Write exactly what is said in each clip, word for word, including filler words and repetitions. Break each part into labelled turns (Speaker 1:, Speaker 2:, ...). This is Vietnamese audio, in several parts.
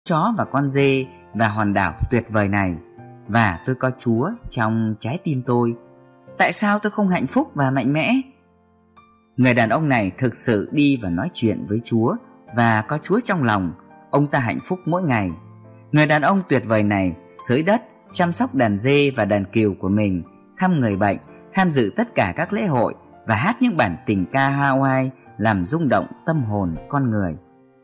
Speaker 1: chó và con dê và hòn đảo tuyệt vời này, và tôi có Chúa trong trái tim tôi. Tại sao tôi không hạnh phúc và mạnh mẽ? Người đàn ông này thực sự đi và nói chuyện với Chúa và có Chúa trong lòng. Ông ta hạnh phúc mỗi ngày. Người đàn ông tuyệt vời này xới đất, chăm sóc đàn dê và đàn cừu của mình, thăm người bệnh, tham dự tất cả các lễ hội và hát những bản tình ca Hawaii làm rung động tâm hồn con người.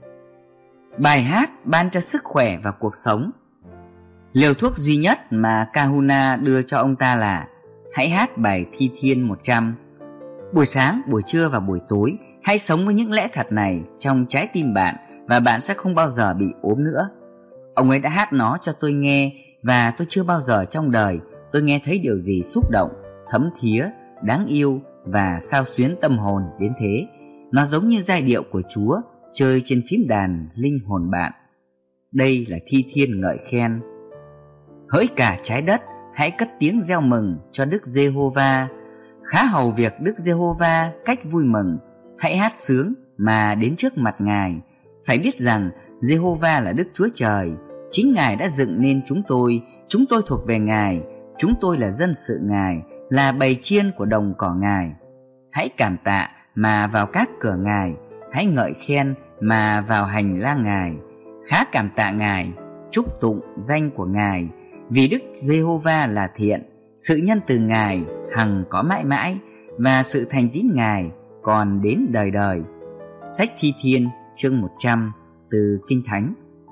Speaker 1: Bài hát ban cho sức khỏe và cuộc sống. Liều thuốc duy nhất mà Kahuna đưa cho ông ta là hãy hát bài Thi Thiên một trăm. Buổi sáng, buổi trưa và buổi tối, hãy sống với những lẽ thật này trong trái tim bạn và bạn sẽ không bao giờ bị ốm nữa. Ông ấy đã hát nó cho tôi nghe và tôi chưa bao giờ trong đời tôi nghe thấy điều gì xúc động, thấm thía, đáng yêu và xao xuyến tâm hồn đến thế. Nó giống như giai điệu của Chúa chơi trên phím đàn linh hồn bạn. Đây là thi thiên ngợi khen. Hỡi cả trái đất, hãy cất tiếng reo mừng cho Đức Giê-hô-va. Khá hầu việc Đức Giê-hô-va cách vui mừng. Hãy hát sướng mà đến trước mặt Ngài. Phải biết rằng Giê-hô-va là Đức Chúa Trời. Chính Ngài đã dựng nên chúng tôi. Chúng tôi thuộc về Ngài. Chúng tôi là dân sự Ngài, là bầy chiên của đồng cỏ Ngài. Hãy cảm tạ mà vào các cửa Ngài, hãy ngợi khen mà vào hành lang Ngài. Khá cảm tạ Ngài, chúc tụng danh của Ngài, vì Đức Giê-hô-va là thiện, sự nhân từ Ngài hằng có mãi mãi, và sự thành tín Ngài còn đến đời đời. Sách Thi Thiên chương một trăm từ Kinh Thánh.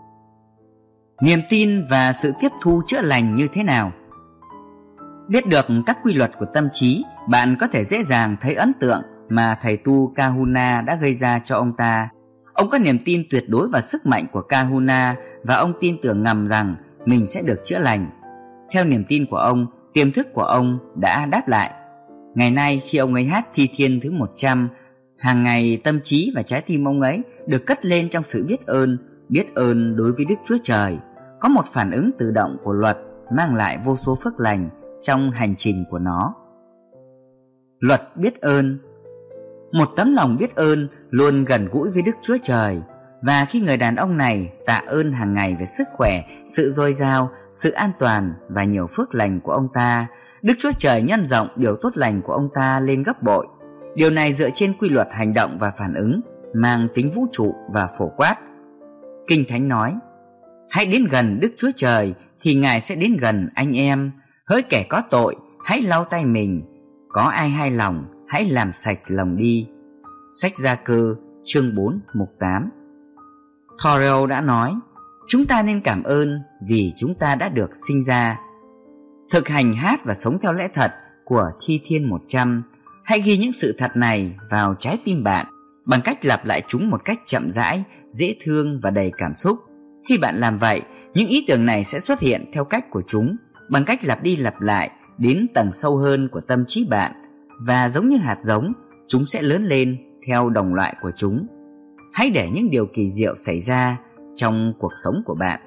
Speaker 1: Niềm tin và sự tiếp thu chữa lành như thế nào? Biết được các quy luật của tâm trí, bạn có thể dễ dàng thấy ấn tượng mà thầy tu Kahuna đã gây ra cho ông ta. Ông có niềm tin tuyệt đối vào sức mạnh của Kahuna và ông tin tưởng ngầm rằng mình sẽ được chữa lành. Theo niềm tin của ông, tiềm thức của ông đã đáp lại. Ngày nay khi ông ấy hát Thi Thiên thứ một trăm, hàng ngày tâm trí và trái tim ông ấy được cất lên trong sự biết ơn, biết ơn đối với Đức Chúa Trời. Có một phản ứng tự động của luật mang lại vô số phước lành trong hành trình của nó. Luật biết ơn. Một tấm lòng biết ơn luôn gần gũi với Đức Chúa Trời. Và khi người đàn ông này tạ ơn hàng ngày về sức khỏe, sự dồi dào, sự an toàn và nhiều phước lành của ông ta, Đức Chúa Trời nhân rộng điều tốt lành của ông ta lên gấp bội. Điều này dựa trên quy luật hành động và phản ứng mang tính vũ trụ và phổ quát. Kinh Thánh nói: hãy đến gần Đức Chúa Trời thì Ngài sẽ đến gần anh em. Hỡi kẻ có tội, hãy lau tay mình. Có ai hai lòng, hãy làm sạch lòng đi. Sách Gia Cơ chương bốn mục tám. Thoreau đã nói: chúng ta nên cảm ơn vì chúng ta đã được sinh ra. Thực hành hát và sống theo lẽ thật của Thi Thiên một trăm. Hãy ghi những sự thật này vào trái tim bạn bằng cách lặp lại chúng một cách chậm rãi, dễ thương và đầy cảm xúc. Khi bạn làm vậy, những ý tưởng này sẽ xuất hiện theo cách của chúng, bằng cách lặp đi lặp lại đến tầng sâu hơn của tâm trí bạn, và giống như hạt giống, chúng sẽ lớn lên theo đồng loại của chúng. Hãy để những điều kỳ diệu xảy ra trong cuộc sống của bạn.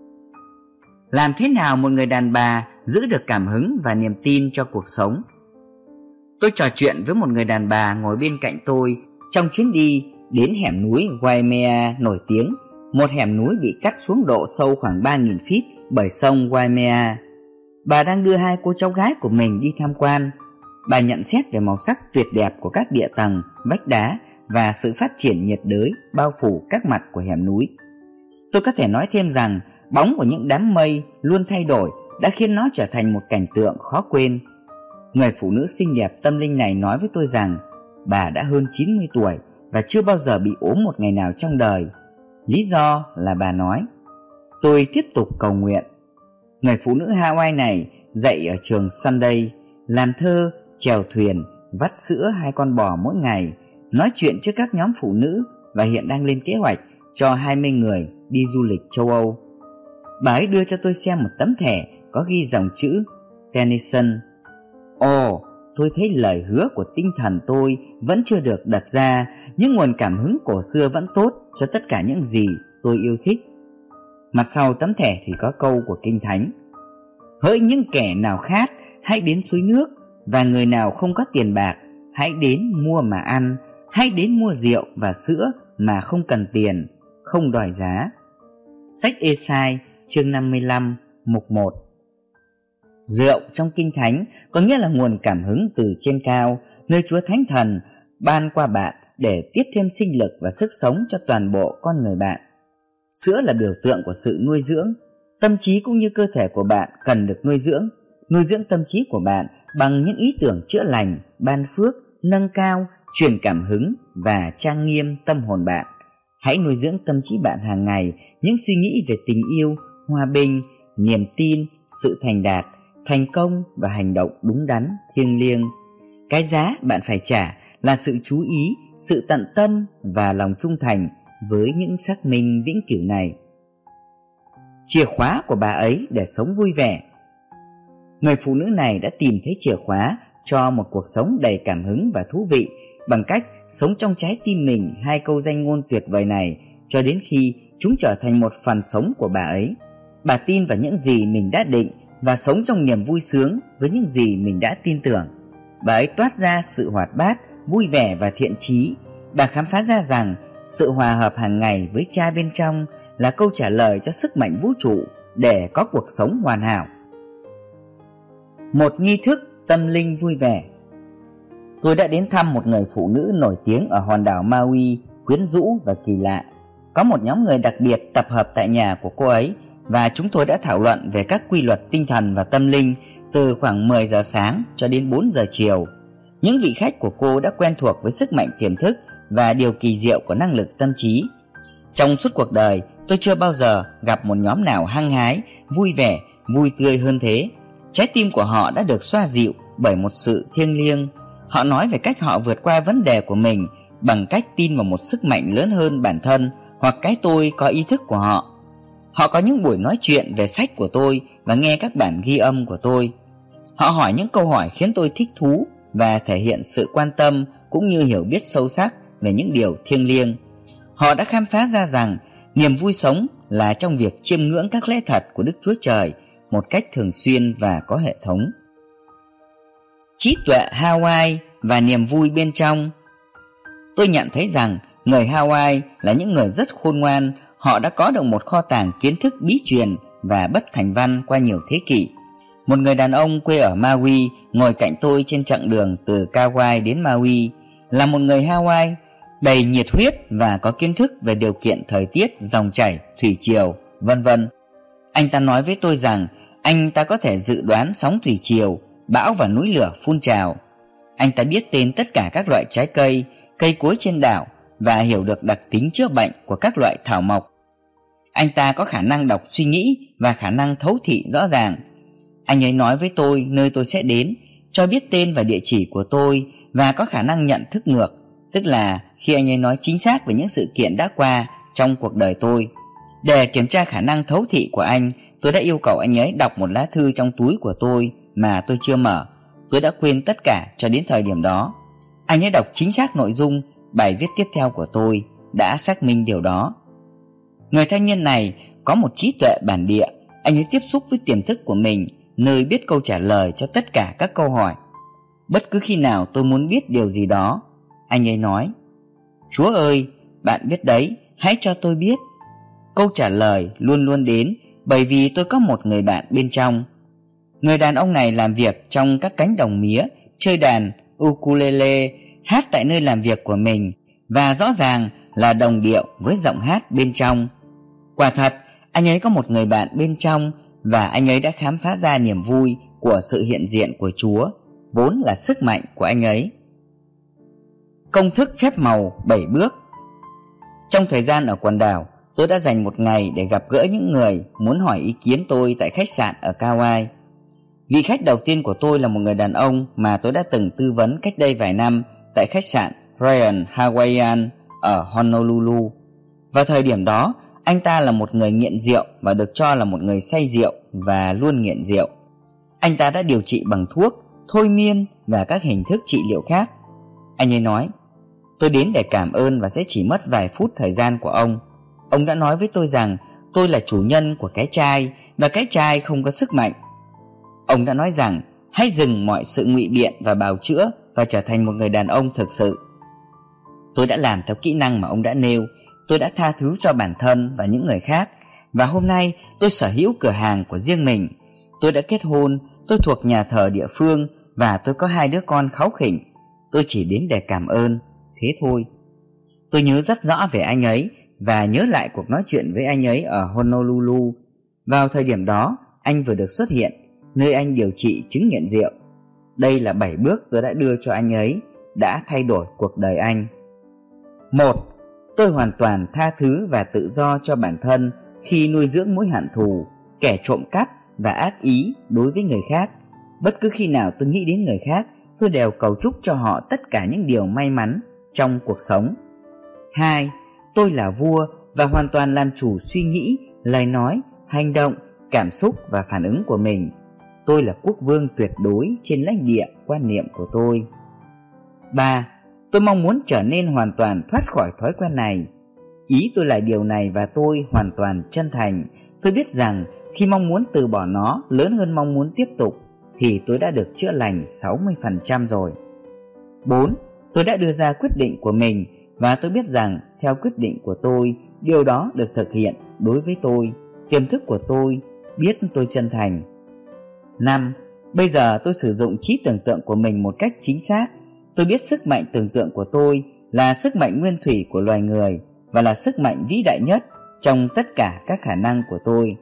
Speaker 1: Làm thế nào một người đàn bà giữ được cảm hứng và niềm tin cho cuộc sống? Tôi trò chuyện với một người đàn bà ngồi bên cạnh tôi trong chuyến đi đến hẻm núi Waimea nổi tiếng, một hẻm núi bị cắt xuống độ sâu khoảng ba nghìn feet bởi sông Waimea. Bà đang đưa hai cô cháu gái của mình đi tham quan. Bà nhận xét về màu sắc tuyệt đẹp của các địa tầng, vách đá và sự phát triển nhiệt đới bao phủ các mặt của hẻm núi. Tôi có thể nói thêm rằng bóng của những đám mây luôn thay đổi đã khiến nó trở thành một cảnh tượng khó quên. Người phụ nữ xinh đẹp tâm linh này nói với tôi rằng bà đã hơn chín mươi tuổi và chưa bao giờ bị ốm một ngày nào trong đời. Lý do là bà nói: tôi tiếp tục cầu nguyện. Người phụ nữ Hawaii này dạy ở trường Sunday, làm thơ, chèo thuyền, vắt sữa hai con bò mỗi ngày, nói chuyện trước các nhóm phụ nữ và hiện đang lên kế hoạch cho hai mươi người đi du lịch châu Âu. Bà ấy đưa cho tôi xem một tấm thẻ có ghi dòng chữ Tennyson. Ồ, tôi thấy lời hứa của tinh thần tôi vẫn chưa được đặt ra, nhưng nguồn cảm hứng cổ xưa vẫn tốt cho tất cả những gì tôi yêu thích. Mặt sau tấm thẻ thì có câu của Kinh Thánh: hỡi những kẻ nào khát, hãy đến suối nước, và người nào không có tiền bạc, hãy đến mua mà ăn. Hãy đến mua rượu và sữa mà không cần tiền, không đòi giá. Sách Ê-sai chương năm mươi lăm mục một. Rượu trong Kinh Thánh có nghĩa là nguồn cảm hứng từ trên cao, nơi Chúa Thánh Thần ban qua bạn để tiếp thêm sinh lực và sức sống cho toàn bộ con người bạn. Sữa là biểu tượng của sự nuôi dưỡng. Tâm trí cũng như cơ thể của bạn cần được nuôi dưỡng. Nuôi dưỡng tâm trí của bạn bằng những ý tưởng chữa lành, ban phước, nâng cao, truyền cảm hứng và trang nghiêm tâm hồn bạn. Hãy nuôi dưỡng tâm trí bạn hàng ngày những suy nghĩ về tình yêu, hòa bình, niềm tin, sự thành đạt, thành công và hành động đúng đắn, thiêng liêng. Cái giá bạn phải trả là sự chú ý, sự tận tâm và lòng trung thành với những xác minh vĩnh cửu này. Chìa khóa của bà ấy để sống vui vẻ. Người phụ nữ này đã tìm thấy chìa khóa cho một cuộc sống đầy cảm hứng và thú vị bằng cách sống trong trái tim mình hai câu danh ngôn tuyệt vời này cho đến khi chúng trở thành một phần sống của bà ấy. Bà tin vào những gì mình đã định và sống trong niềm vui sướng với những gì mình đã tin tưởng. Bà ấy toát ra sự hoạt bát, vui vẻ và thiện chí. Bà khám phá ra rằng sự hòa hợp hàng ngày với Cha bên trong là câu trả lời cho sức mạnh vũ trụ để có cuộc sống hoàn hảo. Một nghi thức tâm linh vui vẻ. Tôi đã đến thăm một người phụ nữ nổi tiếng ở hòn đảo Maui, quyến rũ và kỳ lạ. Có một nhóm người đặc biệt tập hợp tại nhà của cô ấy và chúng tôi đã thảo luận về các quy luật tinh thần và tâm linh từ khoảng mười giờ sáng cho đến bốn giờ chiều. Những vị khách của cô đã quen thuộc với sức mạnh tiềm thức và điều kỳ diệu của năng lực tâm trí. Trong suốt cuộc đời, tôi chưa bao giờ gặp một nhóm nào hăng hái, vui vẻ, vui tươi hơn thế. Trái tim của họ đã được xoa dịu bởi một sự thiêng liêng. Họ nói về cách họ vượt qua vấn đề của mình bằng cách tin vào một sức mạnh lớn hơn bản thân hoặc cái tôi có ý thức của họ. Họ có những buổi nói chuyện về sách của tôi và nghe các bản ghi âm của tôi. Họ hỏi những câu hỏi khiến tôi thích thú và thể hiện sự quan tâm cũng như hiểu biết sâu sắc về những điều thiêng liêng. Họ đã khám phá ra rằng niềm vui sống là trong việc chiêm ngưỡng các lẽ thật của Đức Chúa Trời một cách thường xuyên và có hệ thống. Trí tuệ Hawaii và niềm vui bên trong. Tôi nhận thấy rằng người Hawaii là những người rất khôn ngoan. Họ đã có được một kho tàng kiến thức bí truyền và bất thành văn qua nhiều thế kỷ. Một người đàn ông quê ở Maui ngồi cạnh tôi trên chặng đường từ Kauai đến Maui là một người Hawaii đầy nhiệt huyết và có kiến thức về điều kiện thời tiết, dòng chảy, thủy triều, vân vân. Anh ta nói với tôi rằng anh ta có thể dự đoán sóng thủy triều, bão và núi lửa phun trào. Anh ta biết tên tất cả các loại trái cây, cây cối trên đảo và hiểu được đặc tính chữa bệnh của các loại thảo mộc. Anh ta có khả năng đọc suy nghĩ và khả năng thấu thị rõ ràng. Anh ấy nói với tôi nơi tôi sẽ đến, cho biết tên và địa chỉ của tôi và có khả năng nhận thức ngược, tức là khi anh ấy nói chính xác về những sự kiện đã qua trong cuộc đời tôi. Để kiểm tra khả năng thấu thị của anh, tôi đã yêu cầu anh ấy đọc một lá thư trong túi của tôi mà tôi chưa mở. Tôi đã quên tất cả cho đến thời điểm đó. Anh ấy đọc chính xác nội dung bài viết tiếp theo của tôi, đã xác minh điều đó. Người thanh niên này có một trí tuệ bản địa. Anh ấy tiếp xúc với tiềm thức của mình, nơi biết câu trả lời cho tất cả các câu hỏi. Bất cứ khi nào tôi muốn biết điều gì đó, anh ấy nói: Chúa ơi, bạn biết đấy, hãy cho tôi biết. Câu trả lời luôn luôn đến bởi vì tôi có một người bạn bên trong. Người đàn ông này làm việc trong các cánh đồng mía, chơi đàn ukulele, hát tại nơi làm việc của mình và rõ ràng là đồng điệu với giọng hát bên trong. Quả thật, anh ấy có một người bạn bên trong và anh ấy đã khám phá ra niềm vui của sự hiện diện của Chúa, vốn là sức mạnh của anh ấy. Công thức phép màu bảy bước. Trong thời gian ở quần đảo, tôi đã dành một ngày để gặp gỡ những người muốn hỏi ý kiến tôi tại khách sạn ở Kauai. Vị khách đầu tiên của tôi là một người đàn ông mà tôi đã từng tư vấn cách đây vài năm tại khách sạn Ryan Hawaiian ở Honolulu. Vào thời điểm đó, anh ta là một người nghiện rượu và được cho là một người say rượu và luôn nghiện rượu. Anh ta đã điều trị bằng thuốc, thôi miên và các hình thức trị liệu khác. Anh ấy nói: Tôi đến để cảm ơn và sẽ chỉ mất vài phút thời gian của ông. Ông đã nói với tôi rằng tôi là chủ nhân của cái chai và cái chai không có sức mạnh. Ông đã nói rằng hãy dừng mọi sự ngụy biện và bào chữa và trở thành một người đàn ông thực sự. Tôi đã làm theo kỹ năng mà ông đã nêu. Tôi đã tha thứ cho bản thân và những người khác và hôm nay tôi sở hữu cửa hàng của riêng mình. Tôi đã kết hôn, tôi thuộc nhà thờ địa phương và tôi có hai đứa con kháu khỉnh. Tôi chỉ đến để cảm ơn, thế thôi. Tôi nhớ rất rõ về anh ấy và nhớ lại cuộc nói chuyện với anh ấy ở Honolulu. Vào thời điểm đó, anh vừa được xuất hiện, nơi anh điều trị chứng nghiện rượu. Đây là bảy bước tôi đã đưa cho anh ấy, đã thay đổi cuộc đời anh. Một. Tôi hoàn toàn tha thứ và tự do cho bản thân khi nuôi dưỡng mối hận thù, kẻ trộm cắp và ác ý đối với người khác. Bất cứ khi nào tôi nghĩ đến người khác, tôi đều cầu chúc cho họ tất cả những điều may mắn trong cuộc sống. Hai. Tôi là vua và hoàn toàn làm chủ suy nghĩ, lời nói, hành động, cảm xúc và phản ứng của mình. Tôi là quốc vương tuyệt đối trên lãnh địa quan niệm của tôi. Ba. Tôi mong muốn trở nên hoàn toàn thoát khỏi thói quen này. Ý tôi là điều này và tôi hoàn toàn chân thành. Tôi biết rằng khi mong muốn từ bỏ nó lớn hơn mong muốn tiếp tục thì tôi đã được chữa lành sáu mươi phần trăm rồi. Bốn. Tôi đã đưa ra quyết định của mình và tôi biết rằng theo quyết định của tôi, điều đó được thực hiện đối với tôi. Tiềm thức của tôi biết tôi chân thành. Năm. Bây giờ tôi sử dụng trí tưởng tượng của mình một cách chính xác. Tôi biết sức mạnh tưởng tượng của tôi là sức mạnh nguyên thủy của loài người và là sức mạnh vĩ đại nhất trong tất cả các khả năng của tôi.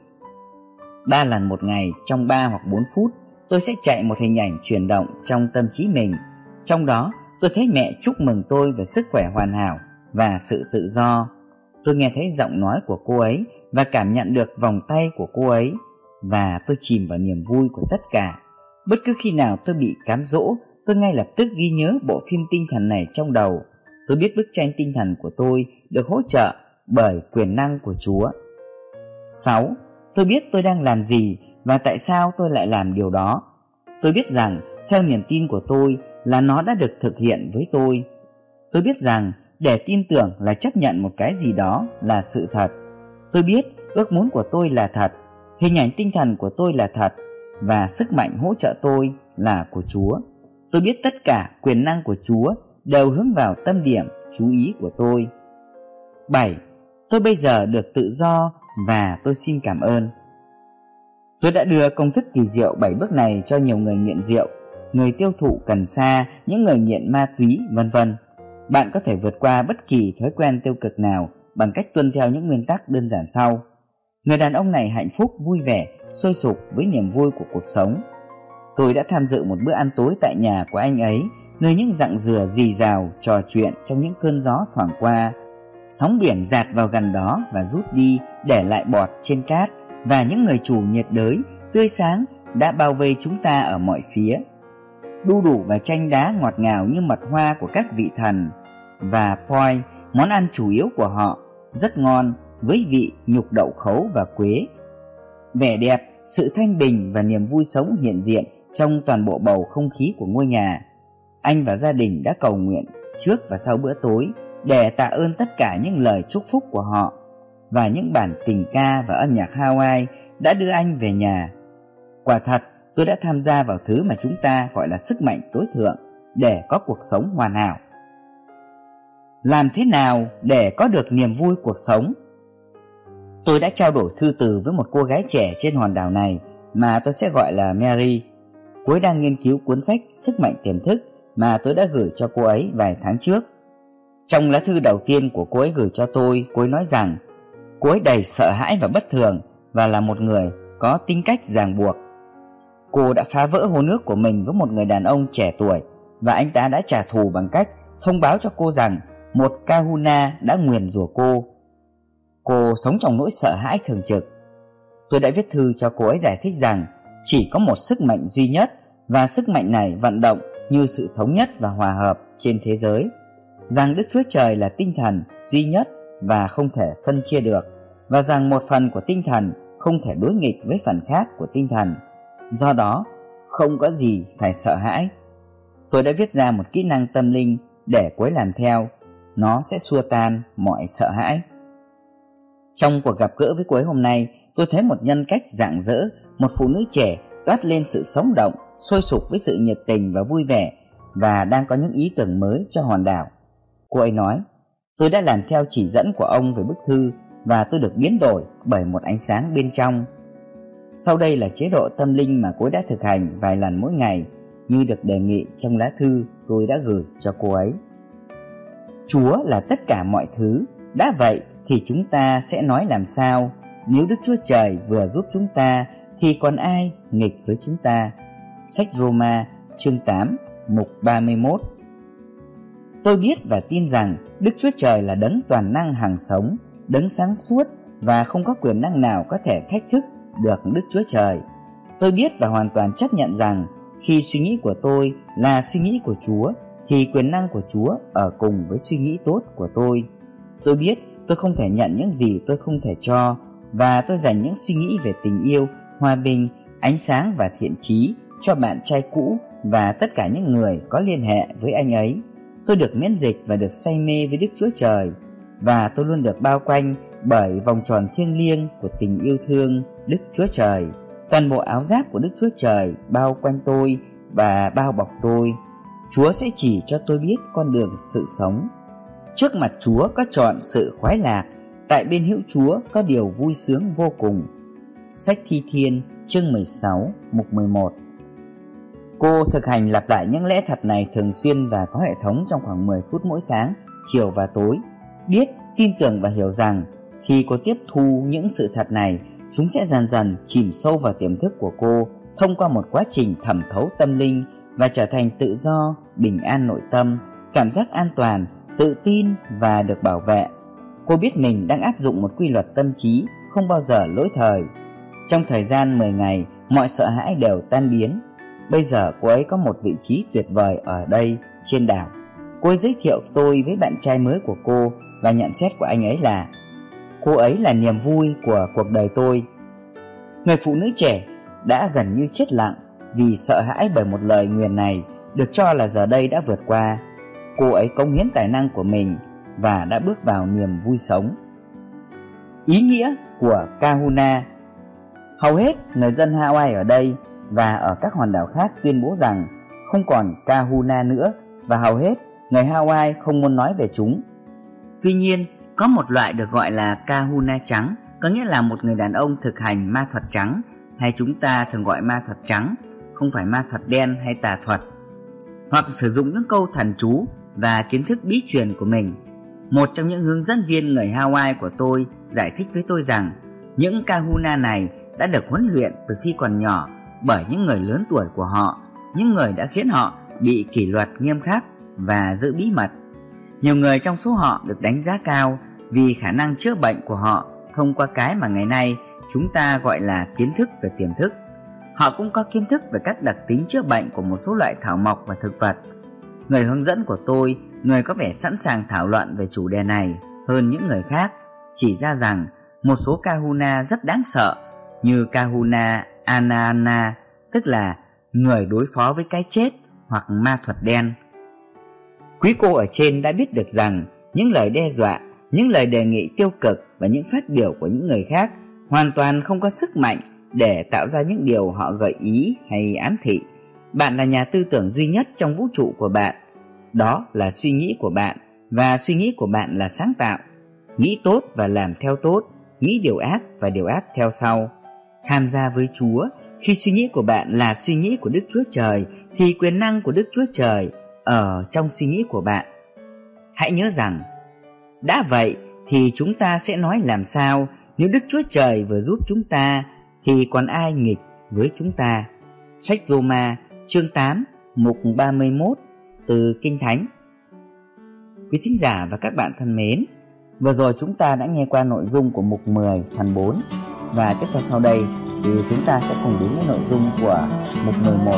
Speaker 1: Ba lần một ngày trong ba hoặc bốn phút, tôi sẽ chạy một hình ảnh chuyển động trong tâm trí mình. Trong đó, tôi thấy mẹ chúc mừng tôi về sức khỏe hoàn hảo và sự tự do. Tôi nghe thấy giọng nói của cô ấy và cảm nhận được vòng tay của cô ấy, và tôi chìm vào niềm vui của tất cả. Bất cứ khi nào tôi bị cám dỗ, tôi ngay lập tức ghi nhớ bộ phim tinh thần này trong đầu. Tôi biết bức tranh tinh thần của tôi được hỗ trợ bởi quyền năng của Chúa. Sáu. Tôi biết tôi đang làm gì và tại sao tôi lại làm điều đó. Tôi biết rằng theo niềm tin của tôi là nó đã được thực hiện với tôi. Tôi biết rằng để tin tưởng là chấp nhận một cái gì đó là sự thật. Tôi biết ước muốn của tôi là thật, hình ảnh tinh thần của tôi là thật và sức mạnh hỗ trợ tôi là của Chúa. Tôi biết tất cả quyền năng của Chúa đều hướng vào tâm điểm chú ý của tôi. Bảy. Tôi bây giờ được tự do và tôi xin cảm ơn. Tôi đã đưa công thức kỳ diệu bảy bước này cho nhiều người nghiện rượu, người tiêu thụ cần sa, những người nghiện ma túy, vân vân. Bạn có thể vượt qua bất kỳ thói quen tiêu cực nào bằng cách tuân theo những nguyên tắc đơn giản sau. Người đàn ông này hạnh phúc, vui vẻ, sôi sục với niềm vui của cuộc sống. Tôi đã tham dự một bữa ăn tối tại nhà của anh ấy, nơi những dặng dừa rì rào trò chuyện trong những cơn gió thoảng qua. Sóng biển dạt vào gần đó và rút đi, để lại bọt trên cát, và những người chủ nhiệt đới, tươi sáng đã bao vây chúng ta ở mọi phía. Đu đủ và chanh đá ngọt ngào như mật hoa của các vị thần. Và poi, món ăn chủ yếu của họ, rất ngon với vị nhục đậu khấu và quế. Vẻ đẹp, sự thanh bình và niềm vui sống hiện diện trong toàn bộ bầu không khí của ngôi nhà. Anh và gia đình đã cầu nguyện trước và sau bữa tối để tạ ơn tất cả những lời chúc phúc của họ, và những bản tình ca và âm nhạc Hawaii đã đưa anh về nhà. Quả thật, tôi đã tham gia vào thứ mà chúng ta gọi là sức mạnh tối thượng để có cuộc sống hoàn hảo. Làm thế nào để có được niềm vui cuộc sống? Tôi đã trao đổi thư từ với một cô gái trẻ trên hòn đảo này mà tôi sẽ gọi là Mary. Cô ấy đang nghiên cứu cuốn sách Sức mạnh tiềm thức mà tôi đã gửi cho cô ấy vài tháng trước. Trong lá thư đầu tiên của cô ấy gửi cho tôi, cô ấy nói rằng cô ấy đầy sợ hãi và bất thường và là một người có tính cách ràng buộc. Cô đã phá vỡ hôn ước của mình với một người đàn ông trẻ tuổi, và anh ta đã trả thù bằng cách thông báo cho cô rằng một kahuna đã nguyền rủa cô. Cô sống trong nỗi sợ hãi thường trực. Tôi đã viết thư cho cô ấy giải thích rằng chỉ có một sức mạnh duy nhất, và sức mạnh này vận động như sự thống nhất và hòa hợp trên thế giới, rằng Đức Chúa Trời là tinh thần duy nhất và không thể phân chia được, và rằng một phần của tinh thần không thể đối nghịch với phần khác của tinh thần. Do đó, không có gì phải sợ hãi. Tôi đã viết ra một kỹ năng tâm linh để cô ấy làm theo. Nó sẽ xua tan mọi sợ hãi. Trong cuộc gặp gỡ với cô ấy hôm nay, tôi thấy một nhân cách rạng rỡ, một phụ nữ trẻ toát lên sự sống động, sôi sục với sự nhiệt tình và vui vẻ, và đang có những ý tưởng mới cho hòn đảo. Cô ấy nói, tôi đã làm theo chỉ dẫn của ông về bức thư và tôi được biến đổi bởi một ánh sáng bên trong. Sau đây là chế độ tâm linh mà cô ấy đã thực hành vài lần mỗi ngày như được đề nghị trong lá thư tôi đã gửi cho cô ấy. Chúa là tất cả mọi thứ. Đã vậy thì chúng ta sẽ nói làm sao? Nếu Đức Chúa Trời vừa giúp chúng ta thì còn ai nghịch với chúng ta? Sách Roma chương tám mục ba mươi mốt. Tôi biết và tin rằng Đức Chúa Trời là đấng toàn năng hằng sống, đấng sáng suốt và không có quyền năng nào có thể thách thức được Đức Chúa Trời. Tôi biết và hoàn toàn chấp nhận rằng khi suy nghĩ của tôi là suy nghĩ của Chúa thì quyền năng của Chúa ở cùng với suy nghĩ tốt của tôi. Tôi biết tôi không thể nhận những gì tôi không thể cho, và tôi dành những suy nghĩ về tình yêu, hòa bình, ánh sáng và thiện chí cho bạn trai cũ và tất cả những người có liên hệ với anh ấy. Tôi được miễn dịch và được say mê với Đức Chúa Trời, và tôi luôn được bao quanh bởi vòng tròn thiêng liêng của tình yêu thương Đức Chúa Trời. Toàn bộ áo giáp của Đức Chúa Trời bao quanh tôi và bao bọc tôi. Chúa sẽ chỉ cho tôi biết con đường sự sống. Trước mặt Chúa có trọn sự khoái lạc, tại bên hữu Chúa có điều vui sướng vô cùng. Sách Thi Thiên chương mười sáu mục mười một. Cô thực hành lặp lại những lẽ thật này thường xuyên và có hệ thống trong khoảng mười phút mỗi sáng, chiều và tối. Biết, tin tưởng và hiểu rằng khi cô tiếp thu những sự thật này, chúng sẽ dần dần chìm sâu vào tiềm thức của cô thông qua một quá trình thẩm thấu tâm linh và trở thành tự do, bình an nội tâm, cảm giác an toàn, tự tin và được bảo vệ. Cô biết mình đang áp dụng một quy luật tâm trí không bao giờ lỗi thời. Trong thời gian mười ngày, mọi sợ hãi đều tan biến. Bây giờ cô ấy có một vị trí tuyệt vời ở đây, trên đảo. Cô ấy giới thiệu tôi với bạn trai mới của cô và nhận xét của anh ấy là: cô ấy là niềm vui của cuộc đời tôi. Người phụ nữ trẻ đã gần như chết lặng vì sợ hãi bởi một lời nguyền này được cho là giờ đây đã vượt qua. Cô ấy cống hiến tài năng của mình và đã bước vào niềm vui sống. Ý nghĩa của Kahuna. Hầu hết người dân Hawaii ở đây và ở các hòn đảo khác tuyên bố rằng không còn Kahuna nữa, và hầu hết người Hawaii không muốn nói về chúng. Tuy nhiên, có một loại được gọi là Kahuna trắng, có nghĩa là một người đàn ông thực hành ma thuật trắng, hay chúng ta thường gọi ma thuật trắng, không phải ma thuật đen hay tà thuật, hoặc sử dụng những câu thần chú và kiến thức bí truyền của mình. Một trong những hướng dẫn viên người Hawaii của tôi giải thích với tôi rằng những Kahuna này đã được huấn luyện từ khi còn nhỏ bởi những người lớn tuổi của họ, những người đã khiến họ bị kỷ luật nghiêm khắc và giữ bí mật. Nhiều người trong số họ được đánh giá cao vì khả năng chữa bệnh của họ thông qua cái mà ngày nay chúng ta gọi là kiến thức về tiềm thức. Họ cũng có kiến thức về các đặc tính chữa bệnh của một số loại thảo mộc và thực vật. Người hướng dẫn của tôi, người có vẻ sẵn sàng thảo luận về chủ đề này hơn những người khác, chỉ ra rằng một số Kahuna rất đáng sợ, như Kahuna Anana, tức là người đối phó với cái chết, hoặc ma thuật đen. Quý cô ở trên đã biết được rằng những lời đe dọa, những lời đề nghị tiêu cực và những phát biểu của những người khác hoàn toàn không có sức mạnh để tạo ra những điều họ gợi ý hay ám thị. Bạn là nhà tư tưởng duy nhất trong vũ trụ của bạn. Đó là suy nghĩ của bạn, và suy nghĩ của bạn là sáng tạo. Nghĩ tốt và làm theo tốt, nghĩ điều ác và điều ác theo sau. Tham gia với Chúa. Khi suy nghĩ của bạn là suy nghĩ của Đức Chúa Trời thì quyền năng của Đức Chúa Trời ở trong suy nghĩ của bạn. Hãy nhớ rằng, đã vậy thì chúng ta sẽ nói làm sao? Nếu Đức Chúa Trời vừa giúp chúng ta thì còn ai nghịch với chúng ta? Sách Roma chương tám mục ba mươi mốt từ Kinh Thánh. Quý thính giả và các bạn thân mến, vừa rồi chúng ta đã nghe qua nội dung của mục mười phần bốn, và tiếp theo sau đây thì chúng ta sẽ cùng đến với nội dung của mục mười một.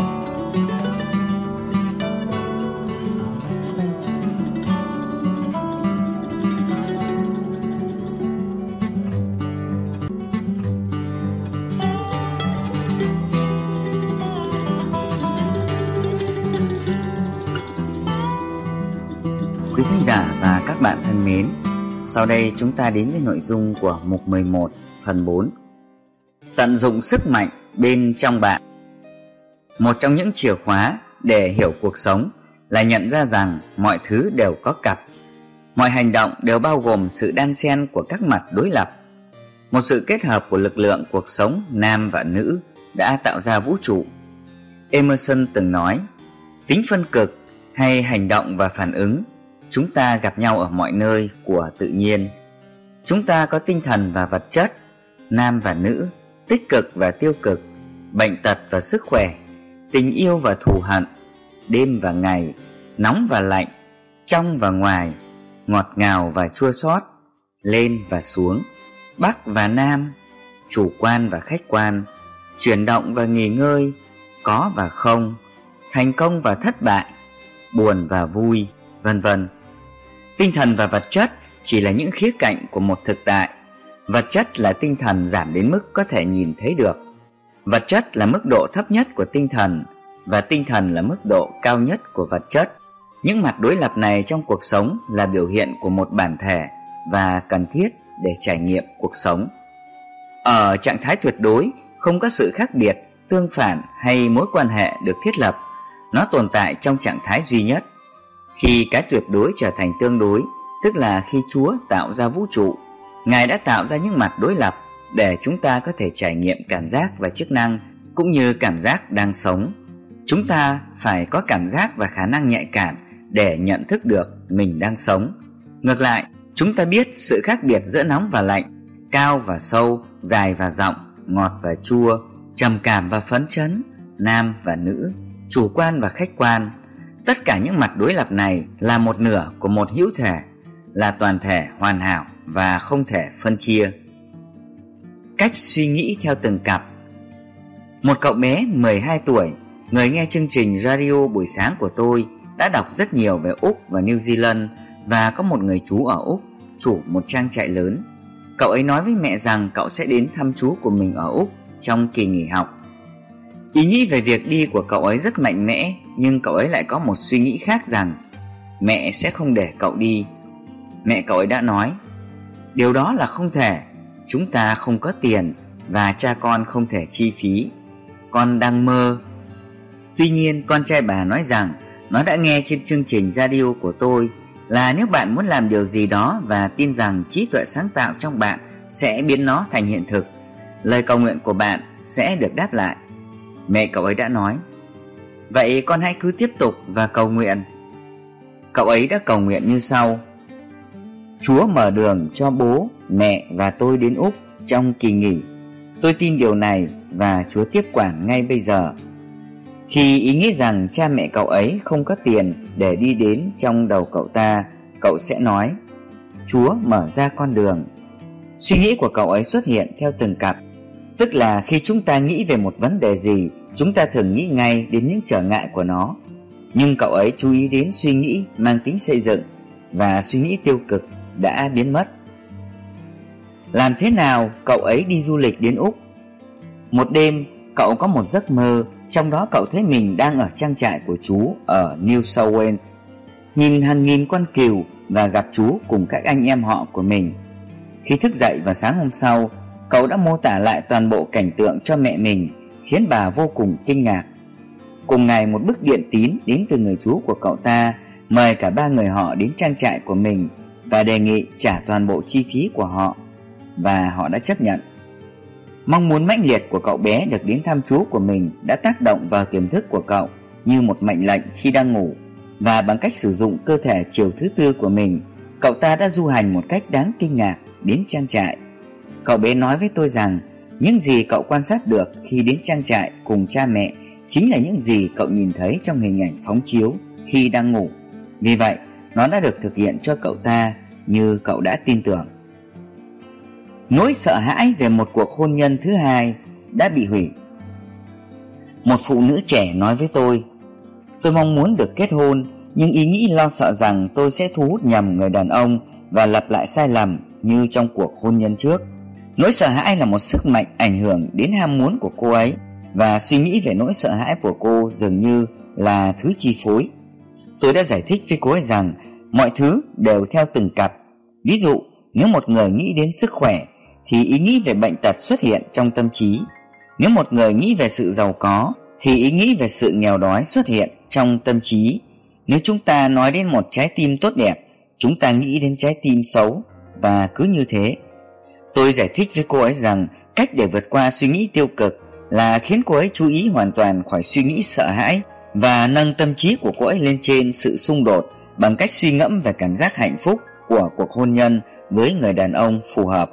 Speaker 1: Quý thính giả và các bạn thân mến, sau đây chúng ta đến với nội dung của mục mười một phần bốn. Tận dụng sức mạnh bên trong bạn. Một trong những chìa khóa để hiểu cuộc sống là nhận ra rằng mọi thứ đều có cặp. Mọi hành động đều bao gồm sự đan xen của các mặt đối lập. Một sự kết hợp của lực lượng cuộc sống nam và nữ đã tạo ra vũ trụ. Emerson từng nói, tính phân cực hay hành động và phản ứng, chúng ta gặp nhau ở mọi nơi của tự nhiên. Chúng ta có tinh thần và vật chất, nam và nữ, tích cực và tiêu cực, bệnh tật và sức khỏe, tình yêu và thù hận, đêm và ngày, nóng và lạnh, trong và ngoài, ngọt ngào và chua xót, lên và xuống, bắc và nam, chủ quan và khách quan, chuyển động và nghỉ ngơi, có và không, thành công và thất bại, buồn và vui, vân vân. Tinh thần và vật chất chỉ là những khía cạnh của một thực tại. Vật chất là tinh thần giảm đến mức có thể nhìn thấy được. Vật chất là mức độ thấp nhất của tinh thần, và tinh thần là mức độ cao nhất của vật chất. Những mặt đối lập này trong cuộc sống là biểu hiện của một bản thể và cần thiết để trải nghiệm cuộc sống. Ở trạng thái tuyệt đối, không có sự khác biệt, tương phản hay mối quan hệ được thiết lập. Nó tồn tại trong trạng thái duy nhất. Khi cái tuyệt đối trở thành tương đối, tức là khi Chúa tạo ra vũ trụ, Ngài đã tạo ra những mặt đối lập để chúng ta có thể trải nghiệm cảm giác và chức năng, cũng như cảm giác đang sống. Chúng ta phải có cảm giác và khả năng nhạy cảm để nhận thức được mình đang sống. Ngược lại, chúng ta biết sự khác biệt giữa nóng và lạnh, cao và sâu, dài và rộng, ngọt và chua, trầm cảm và phấn chấn, nam và nữ, chủ quan và khách quan. Tất cả những mặt đối lập này là một nửa của một hữu thể, là toàn thể hoàn hảo và không thể phân chia. Cách suy nghĩ theo từng cặp. Một cậu bé mười hai tuổi, người nghe chương trình radio buổi sáng của tôi, đã đọc rất nhiều về Úc và New Zealand và có một người chú ở Úc, chủ một trang trại lớn. Cậu ấy nói với mẹ rằng cậu sẽ đến thăm chú của mình ở Úc trong kỳ nghỉ học. Ý nghĩ về việc đi của cậu ấy rất mạnh mẽ, nhưng cậu ấy lại có một suy nghĩ khác rằng mẹ sẽ không để cậu đi. Mẹ cậu ấy đã nói, điều đó là không thể, chúng ta không có tiền và cha con không thể chi phí, con đang mơ. Tuy nhiên, con trai bà nói rằng nó đã nghe trên chương trình radio của tôi là nếu bạn muốn làm điều gì đó và tin rằng trí tuệ sáng tạo trong bạn sẽ biến nó thành hiện thực, lời cầu nguyện của bạn sẽ được đáp lại. Mẹ cậu ấy đã nói, vậy con hãy cứ tiếp tục và cầu nguyện. Cậu ấy đã cầu nguyện như sau: Chúa mở đường cho bố, mẹ và tôi đến Úc trong kỳ nghỉ. Tôi tin điều này và Chúa tiếp quản ngay bây giờ. Khi ý nghĩ rằng cha mẹ cậu ấy không có tiền để đi đến trong đầu cậu ta, cậu sẽ nói, Chúa mở ra con đường. Suy nghĩ của cậu ấy xuất hiện theo từng cặp. Tức là khi chúng ta nghĩ về một vấn đề gì, chúng ta thường nghĩ ngay đến những trở ngại của nó. Nhưng cậu ấy chú ý đến suy nghĩ mang tính xây dựng, và suy nghĩ tiêu cực đã biến mất. Làm thế nào cậu ấy đi du lịch đến Úc? Một đêm, cậu có một giấc mơ, trong đó cậu thấy mình đang ở trang trại của chú ở New South Wales, nhìn hàng nghìn con cừu và gặp chú cùng các anh em họ của mình. Khi thức dậy vào sáng hôm sau, cậu đã mô tả lại toàn bộ cảnh tượng cho mẹ mình, khiến bà vô cùng kinh ngạc. Cùng ngày, một bức điện tín đến từ người chú của cậu ta mời cả ba người họ đến trang trại của mình và đề nghị trả toàn bộ chi phí của họ, và họ đã chấp nhận. Mong muốn mãnh liệt của cậu bé được đến thăm chú của mình đã tác động vào tiềm thức của cậu như một mệnh lệnh khi đang ngủ, và bằng cách sử dụng cơ thể chiều thứ tư của mình, cậu ta đã du hành một cách đáng kinh ngạc đến trang trại. Cậu bé nói với tôi rằng những gì cậu quan sát được khi đến trang trại cùng cha mẹ chính là những gì cậu nhìn thấy trong hình ảnh phóng chiếu khi đang ngủ. Vì vậy, nó đã được thực hiện cho cậu ta như cậu đã tin tưởng. Nỗi sợ hãi về một cuộc hôn nhân thứ hai đã bị hủy. Một phụ nữ trẻ nói với tôi, tôi mong muốn được kết hôn, nhưng ý nghĩ lo sợ rằng tôi sẽ thu hút nhầm người đàn ông và lặp lại sai lầm như trong cuộc hôn nhân trước. Nỗi sợ hãi là một sức mạnh ảnh hưởng đến ham muốn của cô ấy, và suy nghĩ về nỗi sợ hãi của cô dường như là thứ chi phối. Tôi đã giải thích với cô ấy rằng mọi thứ đều theo từng cặp. Ví dụ, nếu một người nghĩ đến sức khỏe thì ý nghĩ về bệnh tật xuất hiện trong tâm trí. Nếu một người nghĩ về sự giàu có thì ý nghĩ về sự nghèo đói xuất hiện trong tâm trí. Nếu chúng ta nói đến một trái tim tốt đẹp chúng ta nghĩ đến trái tim xấu, và cứ như thế. Tôi giải thích với cô ấy rằng cách để vượt qua suy nghĩ tiêu cực là khiến cô ấy chú ý hoàn toàn khỏi suy nghĩ sợ hãi và nâng tâm trí của cô ấy lên trên sự xung đột bằng cách suy ngẫm về cảm giác hạnh phúc của cuộc hôn nhân với người đàn ông phù hợp.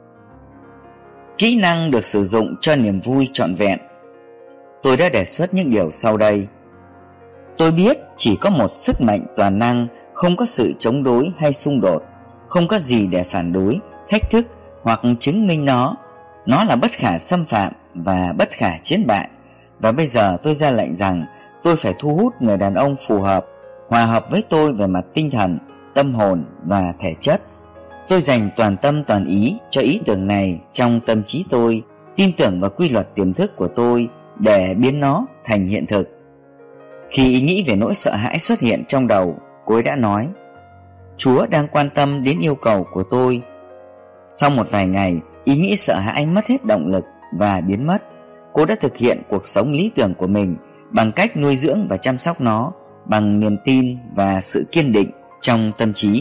Speaker 1: Kỹ năng được sử dụng cho niềm vui trọn vẹn. Tôi đã đề xuất những điều sau đây. Tôi biết chỉ có một sức mạnh toàn năng, không có sự chống đối hay xung đột, không có gì để phản đối, thách thức hoặc chứng minh nó. Nó là bất khả xâm phạm và bất khả chiến bại. Và bây giờ tôi ra lệnh rằng tôi phải thu hút người đàn ông phù hợp, hòa hợp với tôi về mặt tinh thần, tâm hồn và thể chất. Tôi dành toàn tâm toàn ý cho ý tưởng này trong tâm trí tôi, tin tưởng vào quy luật tiềm thức của tôi để biến nó thành hiện thực. Khi ý nghĩ về nỗi sợ hãi xuất hiện trong đầu, cô ấy đã nói: Chúa đang quan tâm đến yêu cầu của tôi. Sau một vài ngày, ý nghĩ sợ hãi mất hết động lực và biến mất. Cô đã thực hiện cuộc sống lý tưởng của mình bằng cách nuôi dưỡng và chăm sóc nó bằng niềm tin và sự kiên định trong tâm trí.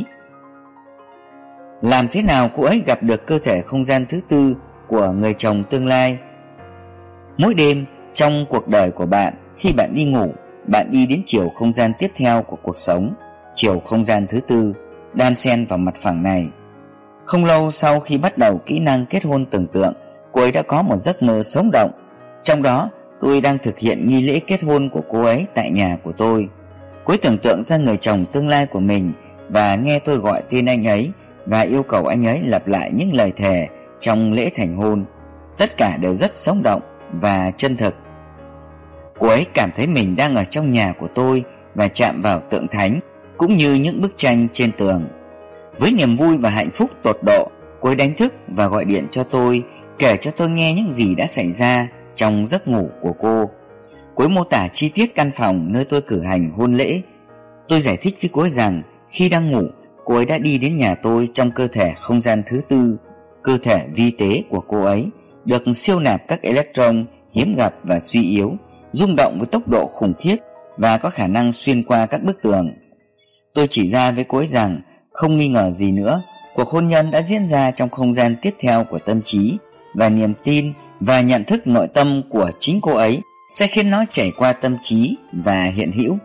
Speaker 1: Làm thế nào cô ấy gặp được cơ thể không gian thứ tư của người chồng tương lai? Mỗi đêm trong cuộc đời của bạn, khi bạn đi ngủ, bạn đi đến chiều không gian tiếp theo của cuộc sống, chiều không gian thứ tư, đan xen vào mặt phẳng này. Không lâu sau khi bắt đầu kỹ năng kết hôn tưởng tượng, cô ấy đã có một giấc mơ sống động. Trong đó, tôi đang thực hiện nghi lễ kết hôn của cô ấy tại nhà của tôi. Cô ấy tưởng tượng ra người chồng tương lai của mình và nghe tôi gọi tên anh ấy và yêu cầu anh ấy lặp lại những lời thề trong lễ thành hôn. Tất cả đều rất sống động và chân thực. Cô ấy cảm thấy mình đang ở trong nhà của tôi và chạm vào tượng thánh cũng như những bức tranh trên tường. Với niềm vui và hạnh phúc tột độ, cô ấy đánh thức và gọi điện cho tôi, kể cho tôi nghe những gì đã xảy ra trong giấc ngủ của cô. Cô ấy mô tả chi tiết căn phòng nơi tôi cử hành hôn lễ. Tôi giải thích với cô ấy rằng khi đang ngủ, cô ấy đã đi đến nhà tôi trong cơ thể không gian thứ tư. Cơ thể vi tế của cô ấy được siêu nạp các electron hiếm gặp và suy yếu, rung động với tốc độ khủng khiếp và có khả năng xuyên qua các bức tường. Tôi chỉ ra với cô ấy rằng không nghi ngờ gì nữa, cuộc hôn nhân đã diễn ra trong không gian tiếp theo của tâm trí, và niềm tin và nhận thức nội tâm của chính cô ấy sẽ khiến nó chảy qua tâm trí và hiện hữu.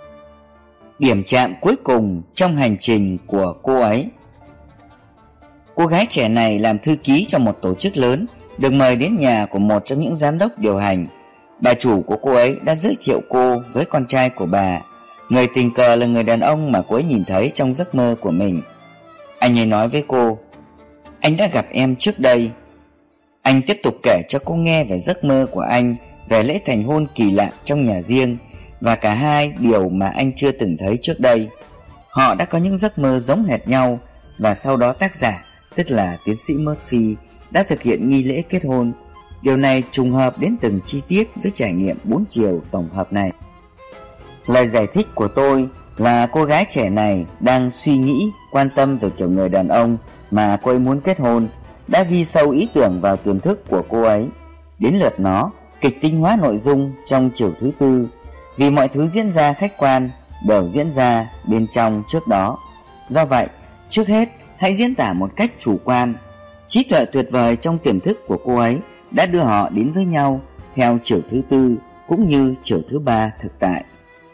Speaker 1: Điểm chạm cuối cùng trong hành trình của cô ấy. Cô gái trẻ này làm thư ký cho một tổ chức lớn, được mời đến nhà của một trong những giám đốc điều hành. Bà chủ của cô ấy đã giới thiệu cô với con trai của bà. Người tình cờ là người đàn ông mà cô ấy nhìn thấy trong giấc mơ của mình. Anh ấy nói với cô: Anh đã gặp em trước đây. Anh tiếp tục kể cho cô nghe về giấc mơ của anh, về lễ thành hôn kỳ lạ trong nhà riêng, và cả hai điều mà anh chưa từng thấy trước đây. Họ đã có những giấc mơ giống hệt nhau, và sau đó tác giả, tức là tiến sĩ Murphy, đã thực hiện nghi lễ kết hôn. Điều này trùng hợp đến từng chi tiết với trải nghiệm bốn chiều tổng hợp này. Lời giải thích của tôi là cô gái trẻ này đang suy nghĩ, quan tâm về kiểu người đàn ông mà cô ấy muốn kết hôn, đã ghi sâu ý tưởng vào tiềm thức của cô ấy. Đến lượt nó kịch tính hóa nội dung trong chiều thứ tư, vì mọi thứ diễn ra khách quan đều diễn ra bên trong trước đó. Do vậy, trước hết hãy diễn tả một cách chủ quan. Trí tuệ tuyệt vời trong tiềm thức của cô ấy đã đưa họ đến với nhau theo chiều thứ tư cũng như chiều thứ ba thực tại.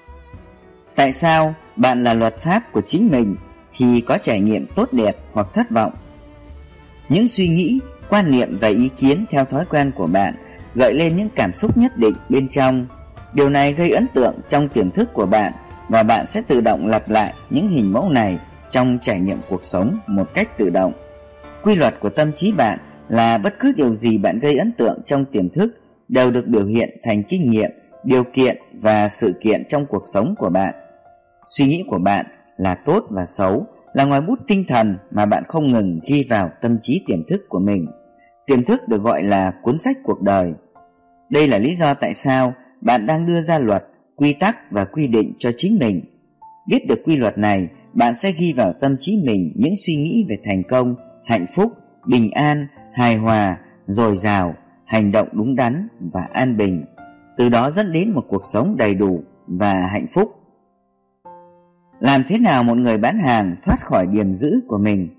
Speaker 1: Tại sao bạn là luật pháp của chính mình khi có trải nghiệm tốt đẹp hoặc thất vọng? Những suy nghĩ, quan niệm và ý kiến theo thói quen của bạn gợi lên những cảm xúc nhất định bên trong. Điều này gây ấn tượng trong tiềm thức của bạn, và bạn sẽ tự động lặp lại những hình mẫu này trong trải nghiệm cuộc sống một cách tự động. Quy luật của tâm trí bạn là bất cứ điều gì bạn gây ấn tượng trong tiềm thức đều được biểu hiện thành kinh nghiệm, điều kiện và sự kiện trong cuộc sống của bạn. Suy nghĩ của bạn là tốt và xấu là ngòi bút tinh thần mà bạn không ngừng ghi vào tâm trí tiềm thức của mình. Tiềm thức được gọi là cuốn sách cuộc đời. Đây là lý do tại sao bạn đang đưa ra luật, quy tắc và quy định cho chính mình. Biết được quy luật này, bạn sẽ ghi vào tâm trí mình những suy nghĩ về thành công, hạnh phúc, bình an, hài hòa, dồi dào, hành động đúng đắn và an bình. Từ đó dẫn đến một cuộc sống đầy đủ và hạnh phúc. Làm thế nào một người bán hàng thoát khỏi điềm dữ của mình?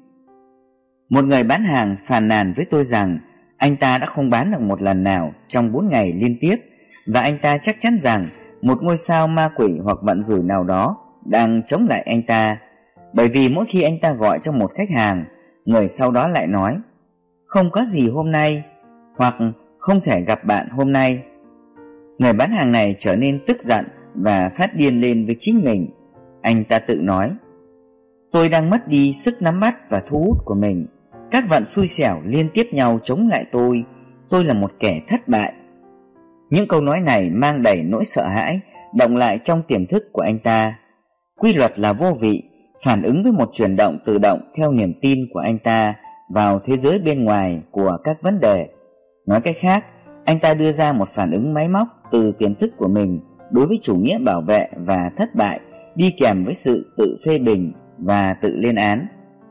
Speaker 1: Một người bán hàng phàn nàn với tôi rằng anh ta đã không bán được một lần nào trong bốn ngày liên tiếp, và anh ta chắc chắn rằng một ngôi sao ma quỷ hoặc vận rủi nào đó đang chống lại anh ta, bởi vì mỗi khi anh ta gọi cho một khách hàng, người sau đó lại nói không có gì hôm nay, hoặc không thể gặp bạn hôm nay. Người bán hàng này trở nên tức giận và phát điên lên với chính mình. Anh ta tự nói: tôi đang mất đi sức nắm bắt và thu hút của mình. Các vận xui xẻo liên tiếp nhau chống lại tôi. Tôi là một kẻ thất bại. Những câu nói này mang đầy nỗi sợ hãi động lại trong tiềm thức của anh ta. Quy luật là vô vị, phản ứng với một chuyển động tự động theo niềm tin của anh ta vào thế giới bên ngoài của các vấn đề. Nói cách khác, anh ta đưa ra một phản ứng máy móc từ tiềm thức của mình đối với chủ nghĩa bảo vệ và thất bại, đi kèm với sự tự phê bình và tự lên án.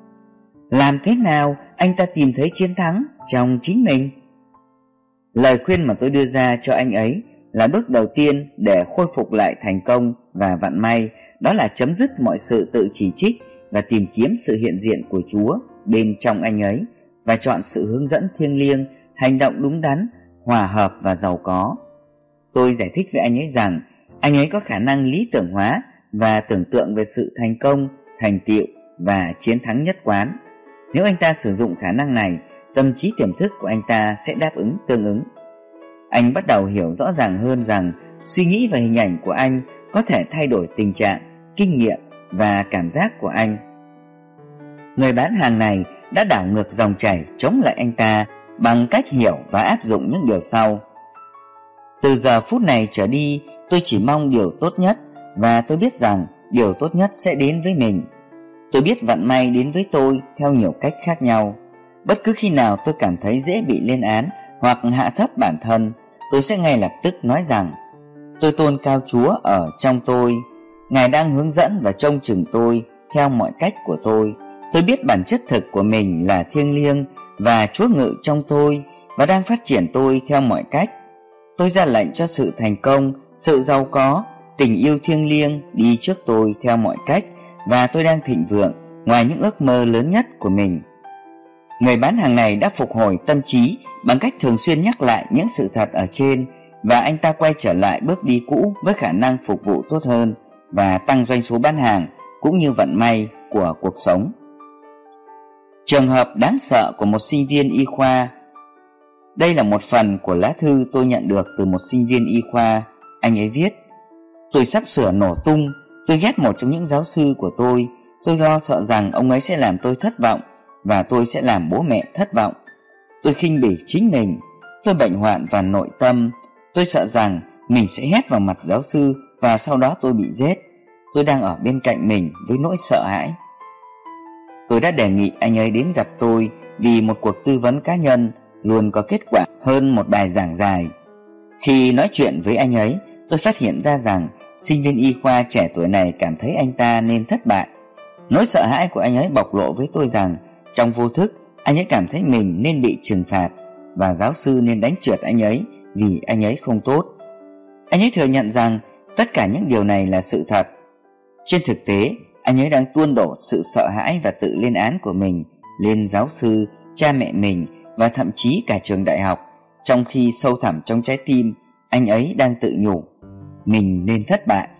Speaker 1: Làm thế nào anh ta tìm thấy chiến thắng trong chính mình? Lời khuyên mà tôi đưa ra cho anh ấy là bước đầu tiên để khôi phục lại thành công và vận may, đó là chấm dứt mọi sự tự chỉ trích và tìm kiếm sự hiện diện của Chúa bên trong anh ấy, và chọn sự hướng dẫn thiêng liêng, hành động đúng đắn, hòa hợp và giàu có. Tôi giải thích với anh ấy rằng anh ấy có khả năng lý tưởng hóa và tưởng tượng về sự thành công, thành tựu và chiến thắng nhất quán. Nếu anh ta sử dụng khả năng này, tâm trí tiềm thức của anh ta sẽ đáp ứng tương ứng. Anh bắt đầu hiểu rõ ràng hơn rằng suy nghĩ và hình ảnh của anh có thể thay đổi tình trạng, kinh nghiệm và cảm giác của anh. Người bán hàng này đã đảo ngược dòng chảy chống lại anh ta bằng cách hiểu và áp dụng những điều sau. Từ giờ phút này trở đi, tôi chỉ mong điều tốt nhất, và tôi biết rằng điều tốt nhất sẽ đến với mình. Tôi biết vận may đến với tôi theo nhiều cách khác nhau. Bất cứ khi nào tôi cảm thấy dễ bị lên án hoặc hạ thấp bản thân, tôi sẽ ngay lập tức nói rằng tôi tôn cao Chúa ở trong tôi. Ngài đang hướng dẫn và trông chừng tôi theo mọi cách của tôi. Tôi biết bản chất thực của mình là thiêng liêng, và Chúa ngự trong tôi và đang phát triển tôi theo mọi cách. Tôi ra lệnh cho sự thành công, sự giàu có, tình yêu thiêng liêng đi trước tôi theo mọi cách, và tôi đang thịnh vượng ngoài những ước mơ lớn nhất của mình. Người bán hàng này đã phục hồi tâm trí bằng cách thường xuyên nhắc lại những sự thật ở trên, và anh ta quay trở lại bước đi cũ với khả năng phục vụ tốt hơn và tăng doanh số bán hàng cũng như vận may của cuộc sống. Trường hợp đáng sợ của một sinh viên y khoa. Đây là một phần của lá thư tôi nhận được từ một sinh viên y khoa. Anh ấy viết: tôi sắp sửa nổ tung. Tôi ghét một trong những giáo sư của tôi. Tôi lo sợ rằng ông ấy sẽ làm tôi thất vọng, và tôi sẽ làm bố mẹ thất vọng. Tôi khinh bỉ chính mình. Tôi bệnh hoạn và nội tâm. Tôi sợ rằng mình sẽ hét vào mặt giáo sư và sau đó tôi bị giết. Tôi đang ở bên cạnh mình với nỗi sợ hãi. Tôi đã đề nghị anh ấy đến gặp tôi vì một cuộc tư vấn cá nhân luôn có kết quả hơn một bài giảng dài. Khi nói chuyện với anh ấy, tôi phát hiện ra rằng sinh viên y khoa trẻ tuổi này cảm thấy anh ta nên thất bại. Nỗi sợ hãi của anh ấy bộc lộ với tôi rằng trong vô thức anh ấy cảm thấy mình nên bị trừng phạt, và giáo sư nên đánh trượt anh ấy vì anh ấy không tốt. Anh ấy thừa nhận rằng tất cả những điều này là sự thật. Trên thực tế, anh ấy đang tuôn đổ sự sợ hãi và tự lên án của mình lên giáo sư, cha mẹ mình và thậm chí cả trường đại học, trong khi sâu thẳm trong trái tim anh ấy đang tự nhủ mình nên thất bại.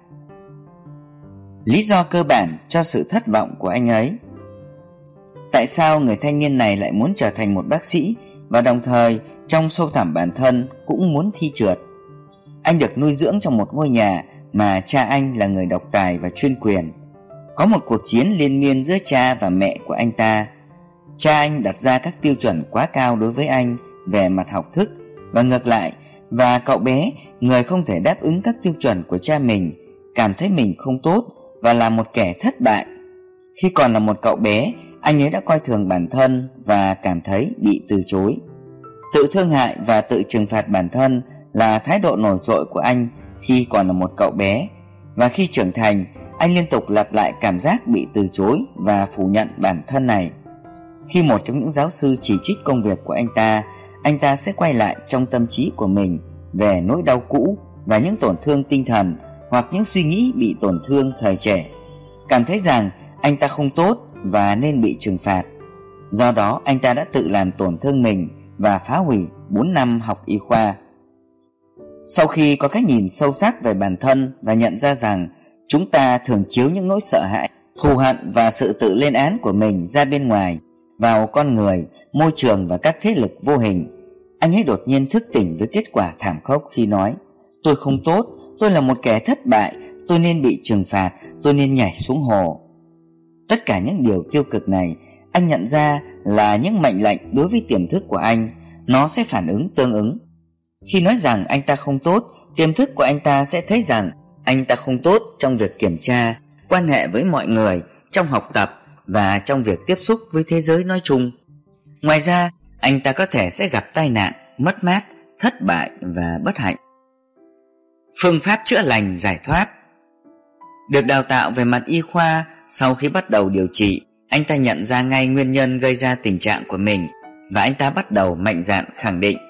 Speaker 1: Lý do cơ bản cho sự thất vọng của anh ấy. Tại sao người thanh niên này lại muốn trở thành một bác sĩ và đồng thời trong sâu thẳm bản thân cũng muốn thi trượt? Anh được nuôi dưỡng trong một ngôi nhà mà cha anh là người độc tài và chuyên quyền. Có một cuộc chiến liên miên giữa cha và mẹ của anh ta. Cha anh đặt ra các tiêu chuẩn quá cao đối với anh về mặt học thức và ngược lại, và cậu bé, người không thể đáp ứng các tiêu chuẩn của cha mình, cảm thấy mình không tốt và là một kẻ thất bại. Khi còn là một cậu bé, anh ấy đã coi thường bản thân và cảm thấy bị từ chối. Tự thương hại và tự trừng phạt bản thân là thái độ nổi trội của anh khi còn là một cậu bé, và khi trưởng thành, anh liên tục lặp lại cảm giác bị từ chối và phủ nhận bản thân này. Khi một trong những giáo sư chỉ trích công việc của anh ta, anh ta sẽ quay lại trong tâm trí của mình về nỗi đau cũ và những tổn thương tinh thần hoặc những suy nghĩ bị tổn thương thời trẻ. cảm thấy rằng anh ta không tốt và nên bị trừng phạt. Do đó anh ta đã tự làm tổn thương mình và phá hủy bốn năm học y khoa. Sau khi có cách nhìn sâu sắc về bản thân và nhận ra rằng chúng ta thường chiếu những nỗi sợ hãi, thù hận và sự tự lên án của mình ra bên ngoài, vào con người, môi trường và các thế lực vô hình, anh ấy đột nhiên thức tỉnh với kết quả thảm khốc khi nói: tôi không tốt, tôi là một kẻ thất bại, tôi nên bị trừng phạt, tôi nên nhảy xuống hồ. Tất cả những điều tiêu cực này anh nhận ra là những mệnh lệnh đối với tiềm thức của anh. Nó sẽ phản ứng tương ứng. Khi nói rằng anh ta không tốt, tiềm thức của anh ta sẽ thấy rằng anh ta không tốt trong việc kiểm tra, quan hệ với mọi người, trong học tập và trong việc tiếp xúc với thế giới nói chung. Ngoài ra, anh ta có thể sẽ gặp tai nạn, mất mát, thất bại và bất hạnh. Phương pháp chữa lành giải thoát. Được đào tạo về mặt y khoa, sau khi bắt đầu điều trị, anh ta nhận ra ngay nguyên nhân gây ra tình trạng của mình và anh ta bắt đầu mạnh dạn khẳng định: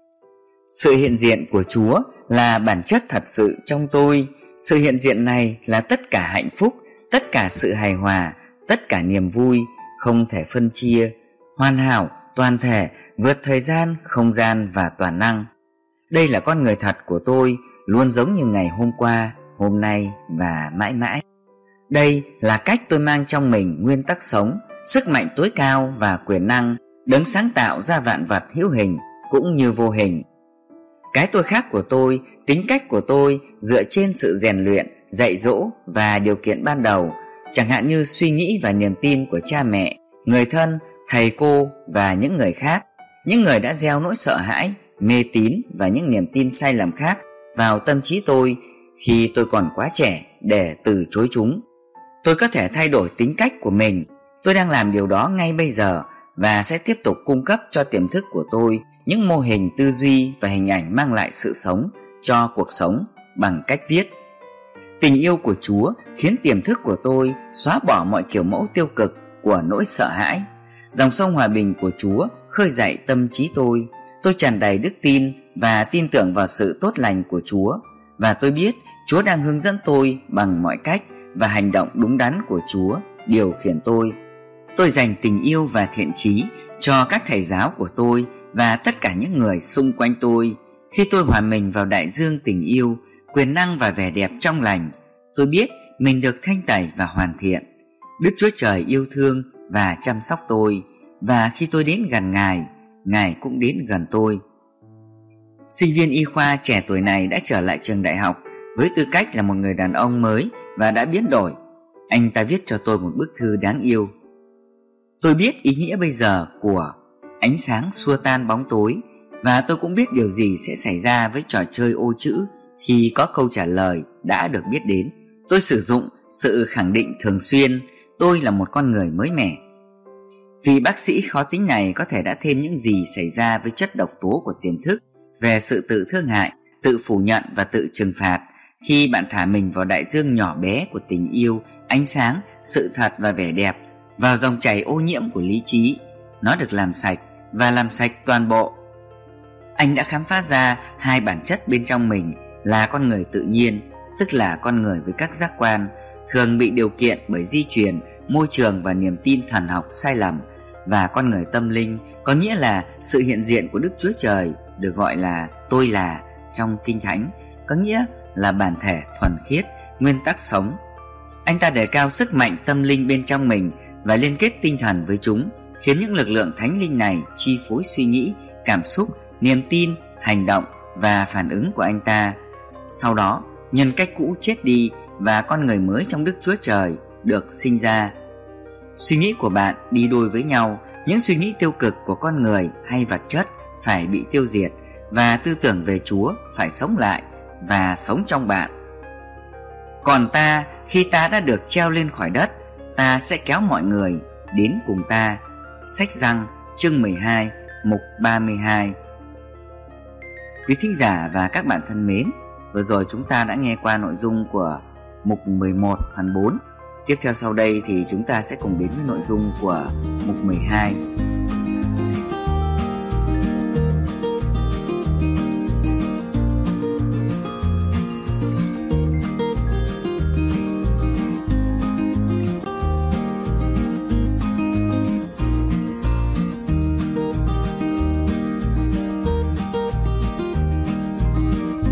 Speaker 1: sự hiện diện của Chúa là bản chất thật sự trong tôi. Sự hiện diện này là tất cả hạnh phúc, tất cả sự hài hòa, tất cả niềm vui, không thể phân chia, hoàn hảo, toàn thể, vượt thời gian, không gian và toàn năng. Đây là con người thật của tôi, luôn giống như ngày hôm qua, hôm nay và mãi mãi. Đây là cách tôi mang trong mình nguyên tắc sống, sức mạnh tối cao và quyền năng, đấng sáng tạo ra vạn vật hữu hình cũng như vô hình. Cái tôi khác của tôi, tính cách của tôi dựa trên sự rèn luyện, dạy dỗ và điều kiện ban đầu, chẳng hạn như suy nghĩ và niềm tin của cha mẹ, người thân, thầy cô và những người khác, những người đã gieo nỗi sợ hãi, mê tín và những niềm tin sai lầm khác vào tâm trí tôi khi tôi còn quá trẻ để từ chối chúng. Tôi có thể thay đổi tính cách của mình. Tôi đang làm điều đó ngay bây giờ và sẽ tiếp tục cung cấp cho tiềm thức của tôi những mô hình tư duy và hình ảnh mang lại sự sống cho cuộc sống bằng cách viết. Tình yêu của Chúa khiến tiềm thức của tôi xóa bỏ mọi kiểu mẫu tiêu cực của nỗi sợ hãi. Dòng sông hòa bình của Chúa khơi dậy tâm trí tôi. Tôi tràn đầy đức tin và tin tưởng vào sự tốt lành của Chúa, và tôi biết Chúa đang hướng dẫn tôi bằng mọi cách, và hành động đúng đắn của Chúa điều khiển tôi. Tôi dành tình yêu và thiện chí cho các thầy giáo của tôi và tất cả những người xung quanh tôi. Khi tôi hòa mình vào đại dương tình yêu, quyền năng và vẻ đẹp trong lành, tôi biết mình được thanh tẩy và hoàn thiện. Đức Chúa Trời yêu thương và chăm sóc tôi, và khi tôi đến gần Ngài, Ngài cũng đến gần tôi. Sinh viên y khoa trẻ tuổi này đã trở lại trường đại học với tư cách là một người đàn ông mới và đã biến đổi. Anh ta viết cho tôi một bức thư đáng yêu. Tôi biết ý nghĩa bây giờ của ánh sáng xua tan bóng tối, và tôi cũng biết điều gì sẽ xảy ra với trò chơi ô chữ khi có câu trả lời đã được biết đến. Tôi sử dụng sự khẳng định thường xuyên: tôi là một con người mới mẻ. Vị bác sĩ khó tính này có thể đã thêm những gì xảy ra với chất độc tố của tiềm thức về sự tự thương hại, tự phủ nhận và tự trừng phạt khi bạn thả mình vào đại dương nhỏ bé của tình yêu, ánh sáng, sự thật và vẻ đẹp, vào dòng chảy ô nhiễm của lý trí. Nó được làm sạch và làm sạch toàn bộ. Anh đã khám phá ra hai bản chất bên trong mình là con người tự nhiên, tức là con người với các giác quan, thường bị điều kiện bởi di truyền, môi trường và niềm tin thần học sai lầm, và con người tâm linh, có nghĩa là sự hiện diện của Đức Chúa Trời, được gọi là tôi là trong Kinh Thánh, có nghĩa là bản thể thuần khiết, nguyên tắc sống. Anh ta đề cao sức mạnh tâm linh bên trong mình và liên kết tinh thần với chúng, khiến những lực lượng thánh linh này chi phối suy nghĩ, cảm xúc, niềm tin, hành động và phản ứng của anh ta. Sau đó, nhân cách cũ chết đi và con người mới trong Đức Chúa Trời được sinh ra. Suy nghĩ của bạn đi đôi với nhau. Những suy nghĩ tiêu cực của con người hay vật chất phải bị tiêu diệt, và tư tưởng về Chúa phải sống lại và sống trong bạn. Còn ta, khi ta đã được treo lên khỏi đất, ta sẽ kéo mọi người đến cùng ta. Sách Răng chương mười hai, mục ba mươi hai. Quý thính giả và các bạn thân mến, vừa rồi chúng ta đã nghe qua nội dung của mục mười một phần bốn. Tiếp theo sau đây thì chúng ta sẽ cùng đến với nội dung của mục mười hai.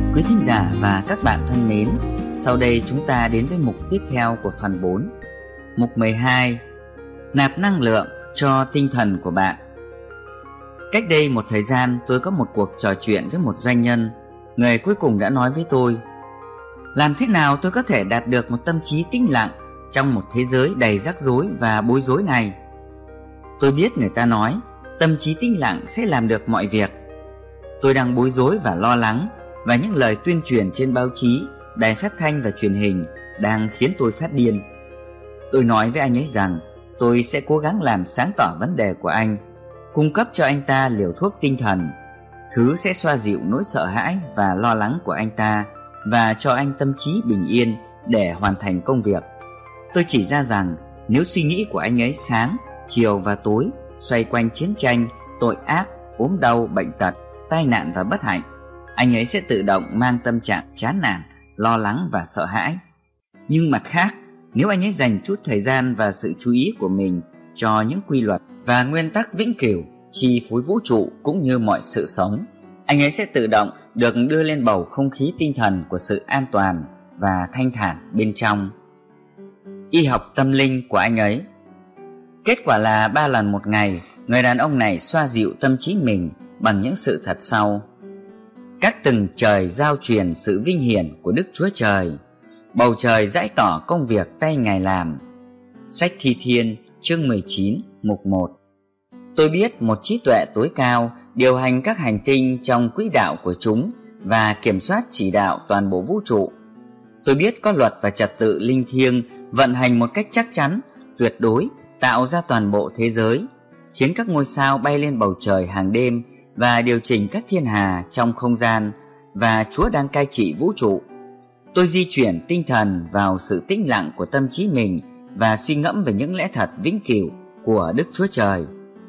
Speaker 1: Quý thính giả và các bạn thân mến, sau đây chúng ta đến với mục tiếp theo của phần bốn. Mục mười hai, nạp năng lượng cho tinh thần của bạn. Cách đây một thời gian, tôi có một cuộc trò chuyện với một doanh nhân. Người cuối cùng đã nói với tôi: làm thế nào tôi có thể đạt được một tâm trí tĩnh lặng trong một thế giới đầy rắc rối và bối rối này? Tôi biết người ta nói tâm trí tĩnh lặng sẽ làm được mọi việc. Tôi đang bối rối và lo lắng, và những lời tuyên truyền trên báo chí, đài phát thanh và truyền hình đang khiến tôi phát điên. Tôi nói với anh ấy rằng tôi sẽ cố gắng làm sáng tỏ vấn đề của anh, cung cấp cho anh ta liều thuốc tinh thần, thứ sẽ xoa dịu nỗi sợ hãi và lo lắng của anh ta và cho anh tâm trí bình yên để hoàn thành công việc. Tôi chỉ ra rằng nếu suy nghĩ của anh ấy sáng, chiều và tối xoay quanh chiến tranh, tội ác, ốm đau, bệnh tật, tai nạn và bất hạnh, anh ấy sẽ tự động mang tâm trạng chán nản, lo lắng và sợ hãi. Nhưng mặt khác, nếu anh ấy dành chút thời gian và sự chú ý của mình cho những quy luật và nguyên tắc vĩnh cửu chi phối vũ trụ cũng như mọi sự sống, anh ấy sẽ tự động được đưa lên bầu không khí tinh thần của sự an toàn và thanh thản bên trong. Y học tâm linh của anh ấy. Kết quả là ba lần một ngày, người đàn ông này xoa dịu tâm trí mình bằng những sự thật sau: các tầng trời giao truyền sự vinh hiển của Đức Chúa Trời, bầu trời giải tỏ công việc tay Ngài làm. Sách Thi Thiên chương mười chín mục một. Tôi biết một trí tuệ tối cao điều hành các hành tinh trong quỹ đạo của chúng và kiểm soát chỉ đạo toàn bộ vũ trụ. Tôi biết có luật và trật tự linh thiêng vận hành một cách chắc chắn, tuyệt đối, tạo ra toàn bộ thế giới, khiến các ngôi sao bay lên bầu trời hàng đêm và điều chỉnh các thiên hà trong không gian, và Chúa đang cai trị vũ trụ. Tôi di chuyển tinh thần vào sự tĩnh lặng của tâm trí mình và suy ngẫm về những lẽ thật vĩnh cửu của Đức Chúa Trời.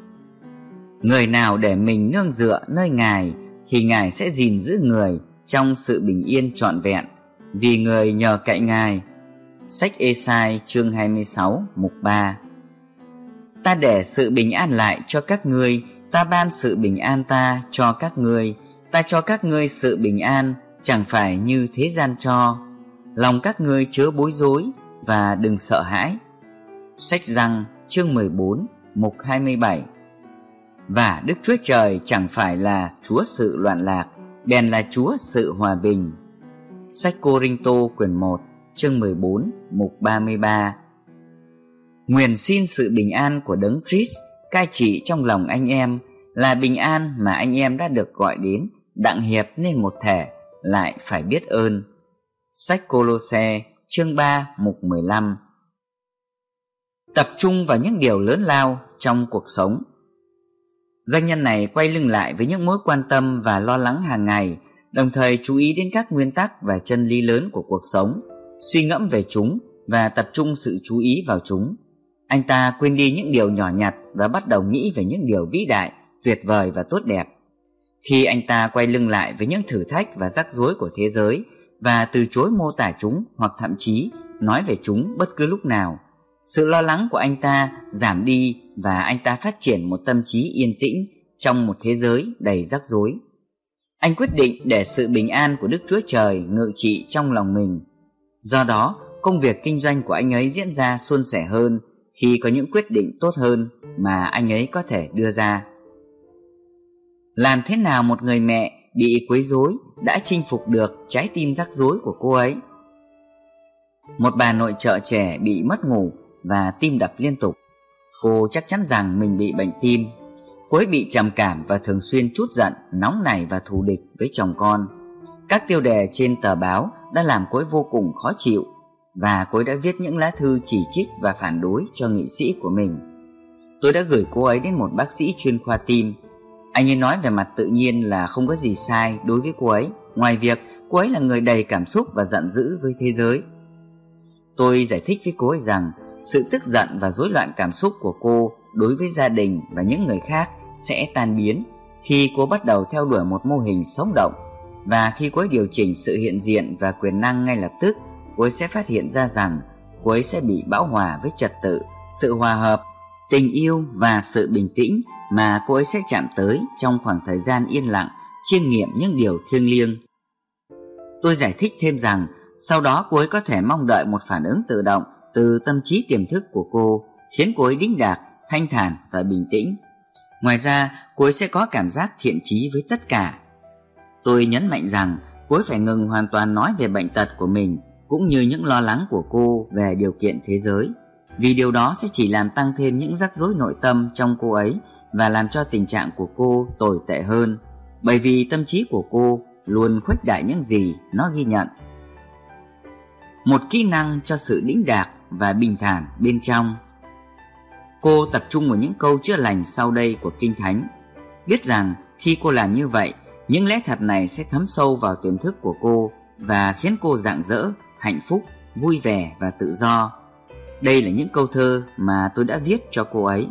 Speaker 1: Người nào để mình nương dựa nơi Ngài thì Ngài sẽ gìn giữ người trong sự bình yên trọn vẹn, vì người nhờ cậy Ngài. Sách Ê-sai chương hai mươi sáu mục ba. Ta để sự bình an lại cho các ngươi, ta ban sự bình an ta cho các ngươi, ta cho các ngươi sự bình an, chẳng phải như thế gian cho. Lòng các ngươi chớ bối rối và đừng sợ hãi. Sách Giăng chương mười bốn mục hai mươi bảy. Và Đức Chúa Trời chẳng phải là Chúa sự loạn lạc, bèn là Chúa sự hòa bình. Sách Cô-rinh-tô quyển một chương mười bốn mục ba mươi ba. Nguyện xin sự bình an của Đấng Christ cai trị trong lòng anh em, là bình an mà anh em đã được gọi đến đặng hiệp nên một thể, lại phải biết ơn. Sách Cô-lô-se chương ba mục mười lăm. Tập trung vào những điều lớn lao trong cuộc sống. Doanh nhân này quay lưng lại với những mối quan tâm và lo lắng hàng ngày, đồng thời chú ý đến các nguyên tắc và chân lý lớn của cuộc sống, suy ngẫm về chúng và tập trung sự chú ý vào chúng. Anh ta quên đi những điều nhỏ nhặt và bắt đầu nghĩ về những điều vĩ đại, tuyệt vời và tốt đẹp. Khi anh ta quay lưng lại với những thử thách và rắc rối của thế giới và từ chối mô tả chúng hoặc thậm chí nói về chúng bất cứ lúc nào, sự lo lắng của anh ta giảm đi và anh ta phát triển một tâm trí yên tĩnh trong một thế giới đầy rắc rối. Anh quyết định để sự bình an của Đức Chúa Trời ngự trị trong lòng mình. Do đó, công việc kinh doanh của anh ấy diễn ra suôn sẻ hơn khi có những quyết định tốt hơn mà anh ấy có thể đưa ra. Làm thế nào một người mẹ bị quấy rối đã chinh phục được trái tim rắc rối của cô ấy? Một bà nội trợ trẻ bị mất ngủ và tim đập liên tục. Cô chắc chắn rằng mình bị bệnh tim. Cô ấy bị trầm cảm và thường xuyên trút giận, nóng nảy và thù địch với chồng con. Các tiêu đề trên tờ báo đã làm cô ấy vô cùng khó chịu, và cô ấy đã viết những lá thư chỉ trích và phản đối cho nghị sĩ của mình. Tôi đã gửi cô ấy đến một bác sĩ chuyên khoa tim. Anh ấy nói về mặt tự nhiên là không có gì sai đối với cô ấy, ngoài việc cô ấy là người đầy cảm xúc và giận dữ với thế giới. Tôi giải thích với cô ấy rằng sự tức giận và rối loạn cảm xúc của cô đối với gia đình và những người khác sẽ tan biến khi cô bắt đầu theo đuổi một mô hình sống động, và khi cô ấy điều chỉnh sự hiện diện và quyền năng ngay lập tức, cô ấy sẽ phát hiện ra rằng cô ấy sẽ bị bão hòa với trật tự, sự hòa hợp, tình yêu và sự bình tĩnh mà cô ấy sẽ chạm tới trong khoảng thời gian yên lặng, chiêm nghiệm những điều thiêng liêng. Tôi giải thích thêm rằng sau đó cô ấy có thể mong đợi một phản ứng tự động từ tâm trí tiềm thức của cô, khiến cô ấy đĩnh đạc, thanh thản và bình tĩnh. Ngoài ra, cô ấy sẽ có cảm giác thiện chí với tất cả. Tôi nhấn mạnh rằng cô ấy phải ngừng hoàn toàn nói về bệnh tật của mình, cũng như những lo lắng của cô về điều kiện thế giới, vì điều đó sẽ chỉ làm tăng thêm những rắc rối nội tâm trong cô ấy và làm cho tình trạng của cô tồi tệ hơn, bởi vì tâm trí của cô luôn khuếch đại những gì nó ghi nhận. Một kỹ năng cho sự đĩnh đạc và bình thản bên trong. Cô tập trung vào những câu chữa lành sau đây của Kinh Thánh, biết rằng khi cô làm như vậy, những lẽ thật này sẽ thấm sâu vào tiềm thức của cô và khiến cô rạng rỡ, hạnh phúc, vui vẻ và tự do. Đây là những câu thơ mà tôi đã viết cho cô ấy.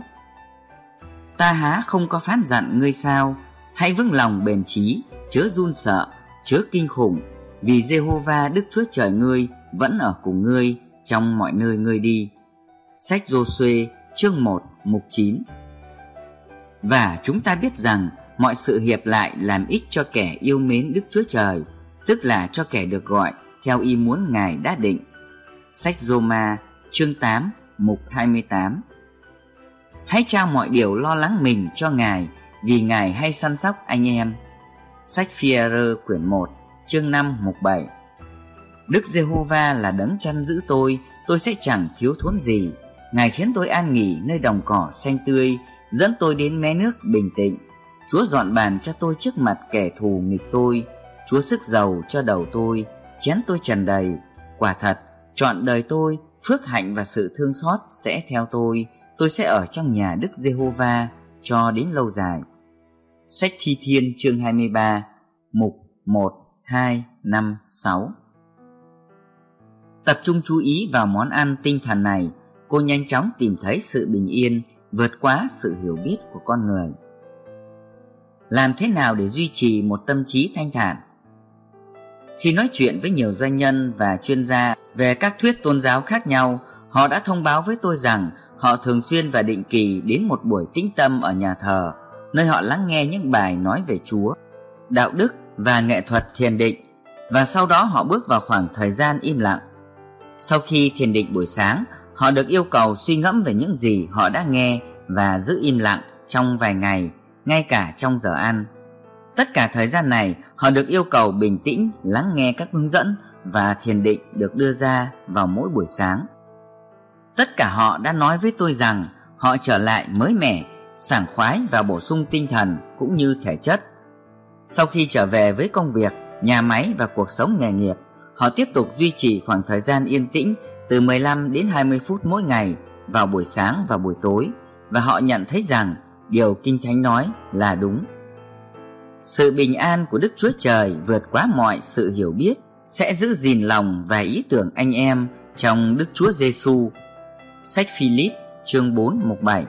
Speaker 1: Ta há không có phán dặn ngươi sao? Hãy vững lòng bền chí, chớ run sợ, chớ kinh khủng, vì Giê-hô-va Đức Chúa Trời ngươi vẫn ở cùng ngươi trong mọi nơi ngươi đi. Sách Giô-suê chương một mục chín. Và chúng ta biết rằng mọi sự hiệp lại làm ích cho kẻ yêu mến Đức Chúa Trời, tức là cho kẻ được gọi theo ý muốn Ngài đã định. Sách Rô-ma chương tám mục hai mươi tám. Hãy trao mọi điều lo lắng mình cho Ngài, vì Ngài hay săn sóc anh em. Sách Phi-e-rơ quyển một chương năm mục bảy. Đức Giê-hô-va là đấng chăn giữ tôi, tôi sẽ chẳng thiếu thốn gì. Ngài khiến tôi an nghỉ nơi đồng cỏ xanh tươi, dẫn tôi đến mé nước bình tĩnh. Chúa dọn bàn cho tôi trước mặt kẻ thù nghịch tôi. Chúa sức dầu cho đầu tôi, chén tôi tràn đầy. Quả thật, trọn đời tôi, phước hạnh và sự thương xót sẽ theo tôi. Tôi sẽ ở trong nhà Đức Giê-hô-va cho đến lâu dài. Sách Thi Thiên chương hai mươi ba, mục một, hai, năm, sáu. Tập trung chú ý vào món ăn tinh thần này, cô nhanh chóng tìm thấy sự bình yên, vượt quá sự hiểu biết của con người. Làm thế nào để duy trì một tâm trí thanh thản? Khi nói chuyện với nhiều doanh nhân và chuyên gia về các thuyết tôn giáo khác nhau, họ đã thông báo với tôi rằng họ thường xuyên và định kỳ đến một buổi tĩnh tâm ở nhà thờ, nơi họ lắng nghe những bài nói về Chúa, đạo đức và nghệ thuật thiền định, và sau đó họ bước vào khoảng thời gian im lặng. Sau khi thiền định buổi sáng, họ được yêu cầu suy ngẫm về những gì họ đã nghe và giữ im lặng trong vài ngày, ngay cả trong giờ ăn. Tất cả thời gian này, họ được yêu cầu bình tĩnh lắng nghe các hướng dẫn và thiền định được đưa ra vào mỗi buổi sáng. Tất cả họ đã nói với tôi rằng họ trở lại mới mẻ, sảng khoái và bổ sung tinh thần cũng như thể chất. Sau khi trở về với công việc, nhà máy và cuộc sống nghề nghiệp, họ tiếp tục duy trì khoảng thời gian yên tĩnh từ mười lăm đến hai mươi phút mỗi ngày vào buổi sáng và buổi tối, và họ nhận thấy rằng điều Kinh Thánh nói là đúng. Sự bình an của Đức Chúa Trời vượt quá mọi sự hiểu biết sẽ giữ gìn lòng và ý tưởng anh em trong Đức Chúa Giêsu. Sách Philip chương bốn mục bảy.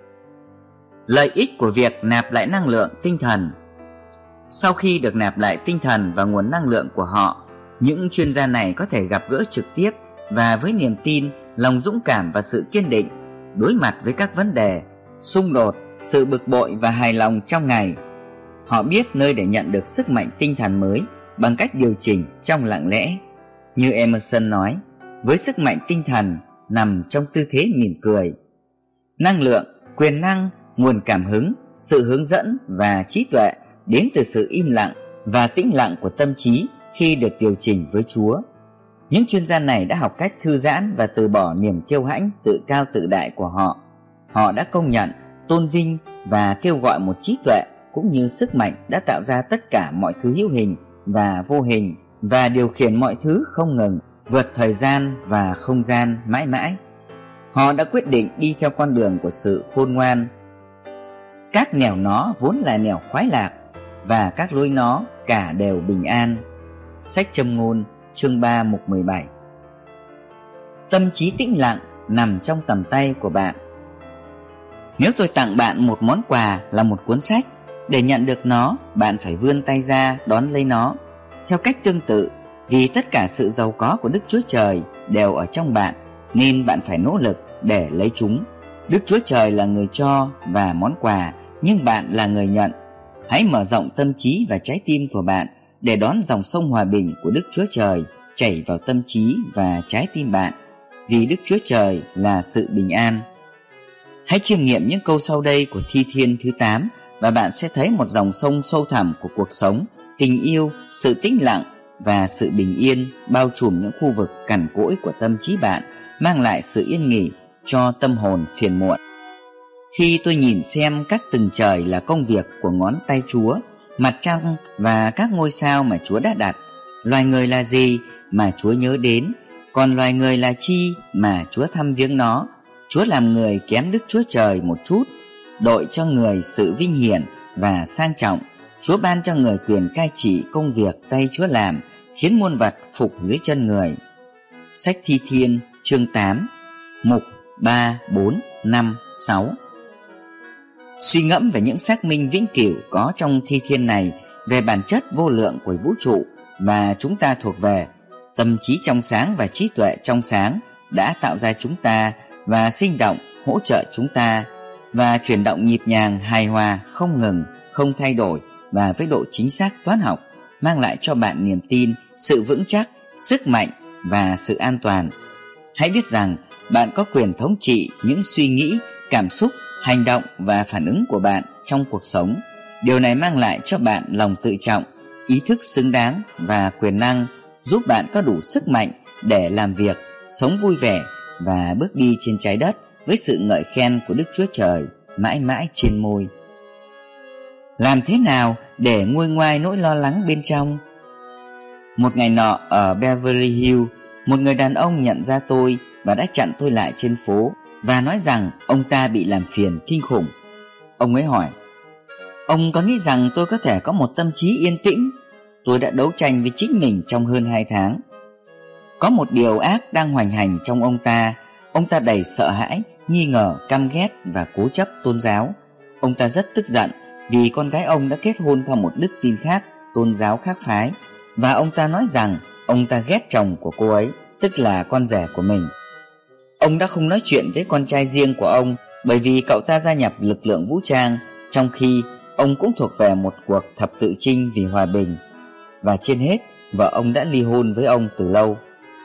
Speaker 1: Lợi ích của việc nạp lại năng lượng tinh thần. Sau khi được nạp lại tinh thần và nguồn năng lượng của họ, những chuyên gia này có thể gặp gỡ trực tiếp và với niềm tin, lòng dũng cảm và sự kiên định đối mặt với các vấn đề, xung đột, sự bực bội và hài lòng trong ngày. Họ biết nơi để nhận được sức mạnh tinh thần mới bằng cách điều chỉnh trong lặng lẽ. Như Emerson nói, với sức mạnh tinh thần nằm trong tư thế mỉm cười. Năng lượng, quyền năng, nguồn cảm hứng, sự hướng dẫn và trí tuệ đến từ sự im lặng và tĩnh lặng của tâm trí khi được điều chỉnh với Chúa. Những chuyên gia này đã học cách thư giãn và từ bỏ niềm kiêu hãnh, tự cao tự đại của họ. Họ đã công nhận, tôn vinh và kêu gọi một trí tuệ cũng như sức mạnh đã tạo ra tất cả mọi thứ hữu hình và vô hình và điều khiển mọi thứ không ngừng, vượt thời gian và không gian mãi mãi. Họ đã quyết định đi theo con đường của sự khôn ngoan. Các nẻo nó vốn là nẻo khoái lạc, và các lối nó cả đều bình an. Sách Châm ngôn chương ba mục mười bảy. Tâm trí tĩnh lặng nằm trong tầm tay của bạn. Nếu tôi tặng bạn một món quà là một cuốn sách, để nhận được nó, bạn phải vươn tay ra đón lấy nó. Theo cách tương tự, vì tất cả sự giàu có của Đức Chúa Trời đều ở trong bạn, nên bạn phải nỗ lực để lấy chúng. Đức Chúa Trời là người cho và món quà, nhưng bạn là người nhận. Hãy mở rộng tâm trí và trái tim của bạn để đón dòng sông hòa bình của Đức Chúa Trời chảy vào tâm trí và trái tim bạn, vì Đức Chúa Trời là sự bình an. Hãy chiêm nghiệm những câu sau đây của Thi Thiên thứ tám và bạn sẽ thấy một dòng sông sâu thẳm của cuộc sống, tình yêu, sự tĩnh lặng và sự bình yên bao trùm những khu vực cằn cỗi của tâm trí bạn, mang lại sự yên nghỉ cho tâm hồn phiền muộn. Khi tôi nhìn xem các tầng trời là công việc của ngón tay Chúa, mặt trăng và các ngôi sao mà Chúa đã đặt, loài người là gì mà Chúa nhớ đến, còn loài người là chi mà Chúa thăm viếng nó. Chúa làm người kém Đức Chúa Trời một chút, đội cho người sự vinh hiển và sang trọng. Chúa ban cho người quyền cai trị công việc tay Chúa làm, khiến muôn vật phục dưới chân người. Sách Thi Thiên chương tám, mục ba, bốn, năm, sáu. Suy ngẫm về những xác minh vĩnh cửu có trong Thi Thiên này về bản chất vô lượng của vũ trụ mà chúng ta thuộc về. Tâm trí trong sáng và trí tuệ trong sáng đã tạo ra chúng ta và sinh động hỗ trợ chúng ta, và chuyển động nhịp nhàng, hài hòa, không ngừng, không thay đổi và với độ chính xác toán học, mang lại cho bạn niềm tin, sự vững chắc, sức mạnh và sự an toàn. Hãy biết rằng bạn có quyền thống trị những suy nghĩ, cảm xúc, hành động và phản ứng của bạn trong cuộc sống. Điều này mang lại cho bạn lòng tự trọng, ý thức xứng đáng và quyền năng, giúp bạn có đủ sức mạnh để làm việc, sống vui vẻ và bước đi trên trái đất với sự ngợi khen của Đức Chúa Trời mãi mãi trên môi. Làm thế nào để nguôi ngoai nỗi lo lắng bên trong? Một ngày nọ ở Beverly Hills, một người đàn ông nhận ra tôi và đã chặn tôi lại trên phố và nói rằng ông ta bị làm phiền kinh khủng. Ông ấy hỏi, ông có nghĩ rằng tôi có thể có một tâm trí yên tĩnh? Tôi đã đấu tranh với chính mình trong hơn hai tháng. Có một điều ác đang hoành hành trong ông ta. Ông ta đầy sợ hãi, nghi ngờ, căm ghét và cố chấp tôn giáo. Ông ta rất tức giận vì con gái ông đã kết hôn theo một đức tin khác, tôn giáo khác phái, và ông ta nói rằng ông ta ghét chồng của cô ấy, tức là con rể của mình. Ông đã không nói chuyện với con trai riêng của ông bởi vì cậu ta gia nhập lực lượng vũ trang, trong khi ông cũng thuộc về một cuộc thập tự chinh vì hòa bình. Và trên hết, vợ ông đã ly hôn với ông từ lâu.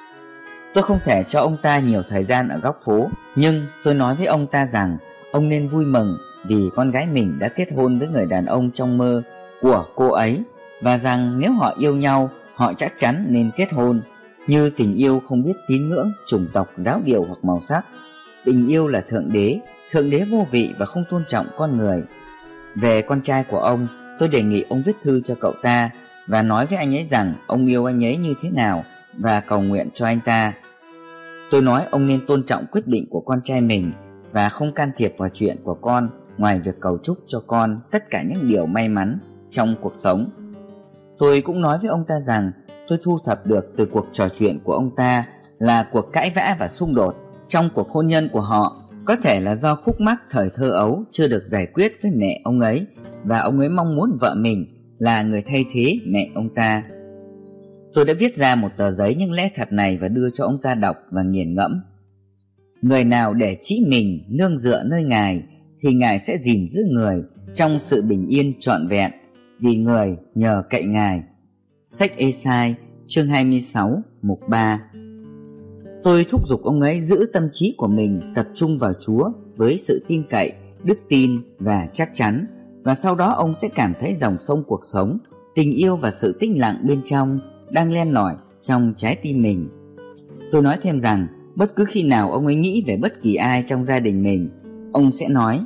Speaker 1: Tôi không thể cho ông ta nhiều thời gian ở góc phố, nhưng tôi nói với ông ta rằng ông nên vui mừng vì con gái mình đã kết hôn với người đàn ông trong mơ của cô ấy, và rằng nếu họ yêu nhau, họ chắc chắn nên kết hôn. Như tình yêu không biết tín ngưỡng, chủng tộc, giáo điều hoặc màu sắc. Tình yêu là thượng đế, thượng đế vô vị và không tôn trọng con người. Về con trai của ông, tôi đề nghị ông viết thư cho cậu ta và nói với anh ấy rằng ông yêu anh ấy như thế nào và cầu nguyện cho anh ta. Tôi nói ông nên tôn trọng quyết định của con trai mình và không can thiệp vào chuyện của con, ngoài việc cầu chúc cho con tất cả những điều may mắn trong cuộc sống. Tôi cũng nói với ông ta rằng tôi thu thập được từ cuộc trò chuyện của ông ta là cuộc cãi vã và xung đột trong cuộc hôn nhân của họ có thể là do khúc mắc thời thơ ấu chưa được giải quyết với mẹ ông ấy, và ông ấy mong muốn vợ mình là người thay thế mẹ ông ta. Tôi đã viết ra một tờ giấy những lẽ thật này và đưa cho ông ta đọc và nghiền ngẫm. Người nào để chỉ mình nương dựa nơi Ngài thì Ngài sẽ gìn giữ người trong sự bình yên trọn vẹn, vì người nhờ cậy Ngài. Sách Ê-sai chương hai mươi sáu mục ba. Tôi thúc giục ông ấy giữ tâm trí của mình tập trung vào Chúa với sự tin cậy, đức tin và chắc chắn, và sau đó ông sẽ cảm thấy dòng sông cuộc sống, tình yêu và sự tĩnh lặng bên trong đang len lỏi trong trái tim mình. Tôi nói thêm rằng bất cứ khi nào ông ấy nghĩ về bất kỳ ai trong gia đình mình, ông sẽ nói: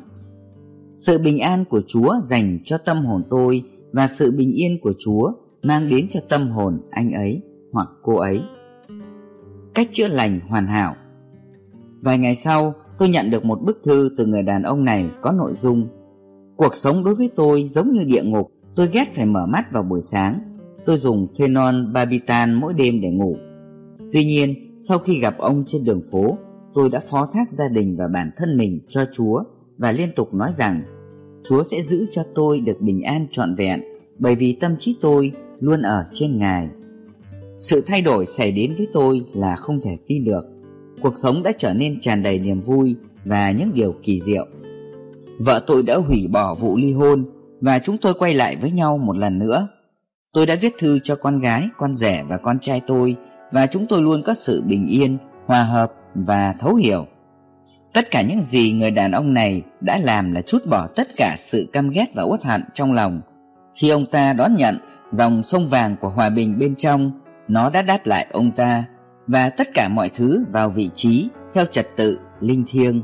Speaker 1: sự bình an của Chúa dành cho tâm hồn tôi, và sự bình yên của Chúa mang đến cho tâm hồn anh ấy hoặc cô ấy. Cách chữa lành hoàn hảo. Vài ngày sau, tôi nhận được một bức thư từ người đàn ông này có nội dung: cuộc sống đối với tôi giống như địa ngục, tôi ghét phải mở mắt vào buổi sáng. Tôi dùng phenobarbital mỗi đêm để ngủ. Tuy nhiên, sau khi gặp ông trên đường phố, tôi đã phó thác gia đình và bản thân mình cho Chúa và liên tục nói rằng Chúa sẽ giữ cho tôi được bình an trọn vẹn, bởi vì tâm trí tôi luôn ở trên Ngài. Sự thay đổi xảy đến với tôi là không thể tin được. Cuộc sống đã trở nên tràn đầy niềm vui và những điều kỳ diệu. Vợ tôi đã hủy bỏ vụ ly hôn và chúng tôi quay lại với nhau một lần nữa. Tôi đã viết thư cho con gái, con rể và con trai tôi, và chúng tôi luôn có sự bình yên, hòa hợp và thấu hiểu. Tất cả những gì người đàn ông này đã làm là trút bỏ tất cả sự căm ghét và uất hận trong lòng. Khi ông ta đón nhận dòng sông vàng của hòa bình bên trong, nó đã đáp lại ông ta, và tất cả mọi thứ vào vị trí theo trật tự linh thiêng.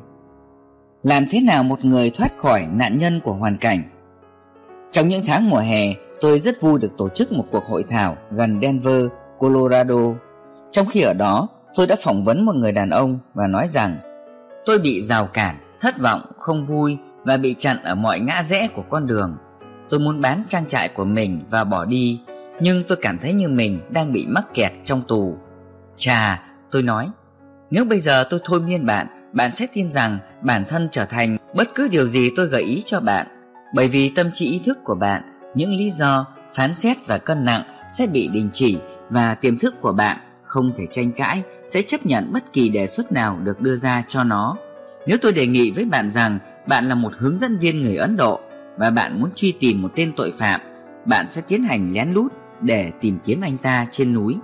Speaker 1: Làm thế nào một người thoát khỏi nạn nhân của hoàn cảnh? Trong những tháng mùa hè, tôi rất vui được tổ chức một cuộc hội thảo gần Denver, Colorado. Trong khi ở đó, tôi đã phỏng vấn một người đàn ông và nói rằng tôi bị rào cản, thất vọng, không vui và bị chặn ở mọi ngã rẽ của con đường. Tôi muốn bán trang trại của mình và bỏ đi, nhưng tôi cảm thấy như mình đang bị mắc kẹt trong tù. Chà, tôi nói, nếu bây giờ tôi thôi miên bạn, bạn sẽ tin rằng bản thân trở thành bất cứ điều gì tôi gợi ý cho bạn. Bởi vì tâm trí ý thức của bạn, những lý do, phán xét và cân nặng sẽ bị đình chỉ, và tiềm thức của bạn không thể tranh cãi sẽ chấp nhận bất kỳ đề xuất nào được đưa ra cho nó. Nếu tôi đề nghị với bạn rằng bạn là một hướng dẫn viên người Ấn Độ và bạn muốn truy tìm một tên tội phạm, bạn sẽ tiến hành lén lút để tìm kiếm anh ta trên núi.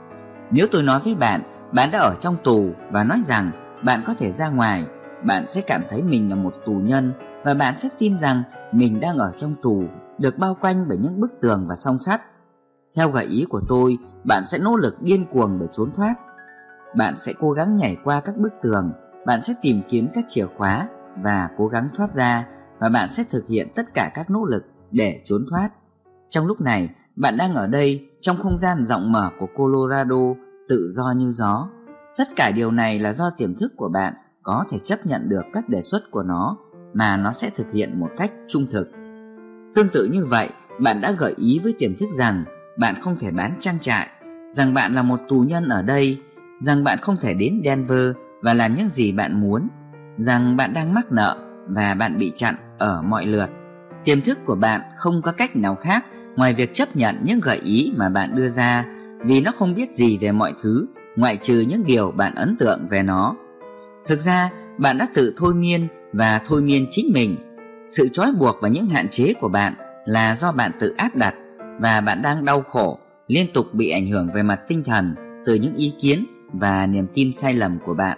Speaker 1: Nếu tôi nói với bạn, bạn đã ở trong tù và nói rằng bạn có thể ra ngoài, bạn sẽ cảm thấy mình là một tù nhân và bạn sẽ tin rằng mình đang ở trong tù, được bao quanh bởi những bức tường và song sắt. Theo gợi ý của tôi, bạn sẽ nỗ lực điên cuồng để trốn thoát. Bạn sẽ cố gắng nhảy qua các bức tường, bạn sẽ tìm kiếm các chìa khóa và cố gắng thoát ra, và bạn sẽ thực hiện tất cả các nỗ lực để trốn thoát. Trong lúc này, bạn đang ở đây trong không gian rộng mở của Colorado, tự do như gió. Tất cả điều này là do tiềm thức của bạn có thể chấp nhận được các đề xuất của nó, mà nó sẽ thực hiện một cách trung thực. Tương tự như vậy, bạn đã gợi ý với tiềm thức rằng bạn không thể bán trang trại, rằng bạn là một tù nhân ở đây, rằng bạn không thể đến Denver và làm những gì bạn muốn, rằng bạn đang mắc nợ và bạn bị chặn ở mọi lượt. Tiềm thức của bạn không có cách nào khác ngoài việc chấp nhận những gợi ý mà bạn đưa ra, vì nó không biết gì về mọi thứ ngoại trừ những điều bạn ấn tượng về nó. Thực ra, bạn đã tự thôi miên và thôi miên chính mình. Sự trói buộc và những hạn chế của bạn là do bạn tự áp đặt, và bạn đang đau khổ, liên tục bị ảnh hưởng về mặt tinh thần từ những ý kiến và niềm tin sai lầm của bạn.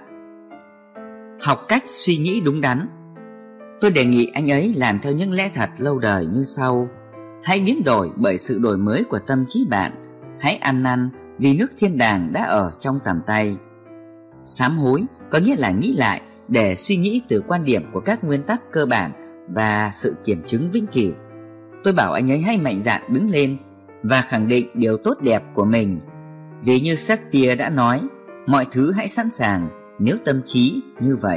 Speaker 1: Học cách suy nghĩ đúng đắn. Tôi đề nghị anh ấy làm theo những lẽ thật lâu đời như sau. Hãy biến đổi bởi sự đổi mới của tâm trí bạn. Hãy ăn năn vì nước thiên đàng đã ở trong tầm tay. Sám hối có nghĩa là nghĩ lại để suy nghĩ từ quan điểm của các nguyên tắc cơ bản và sự kiểm chứng vĩnh cửu. Tôi bảo anh ấy hãy mạnh dạn đứng lên và khẳng định điều tốt đẹp của mình. Vì như Shakespeare đã nói, mọi thứ hãy sẵn sàng nếu tâm trí như vậy.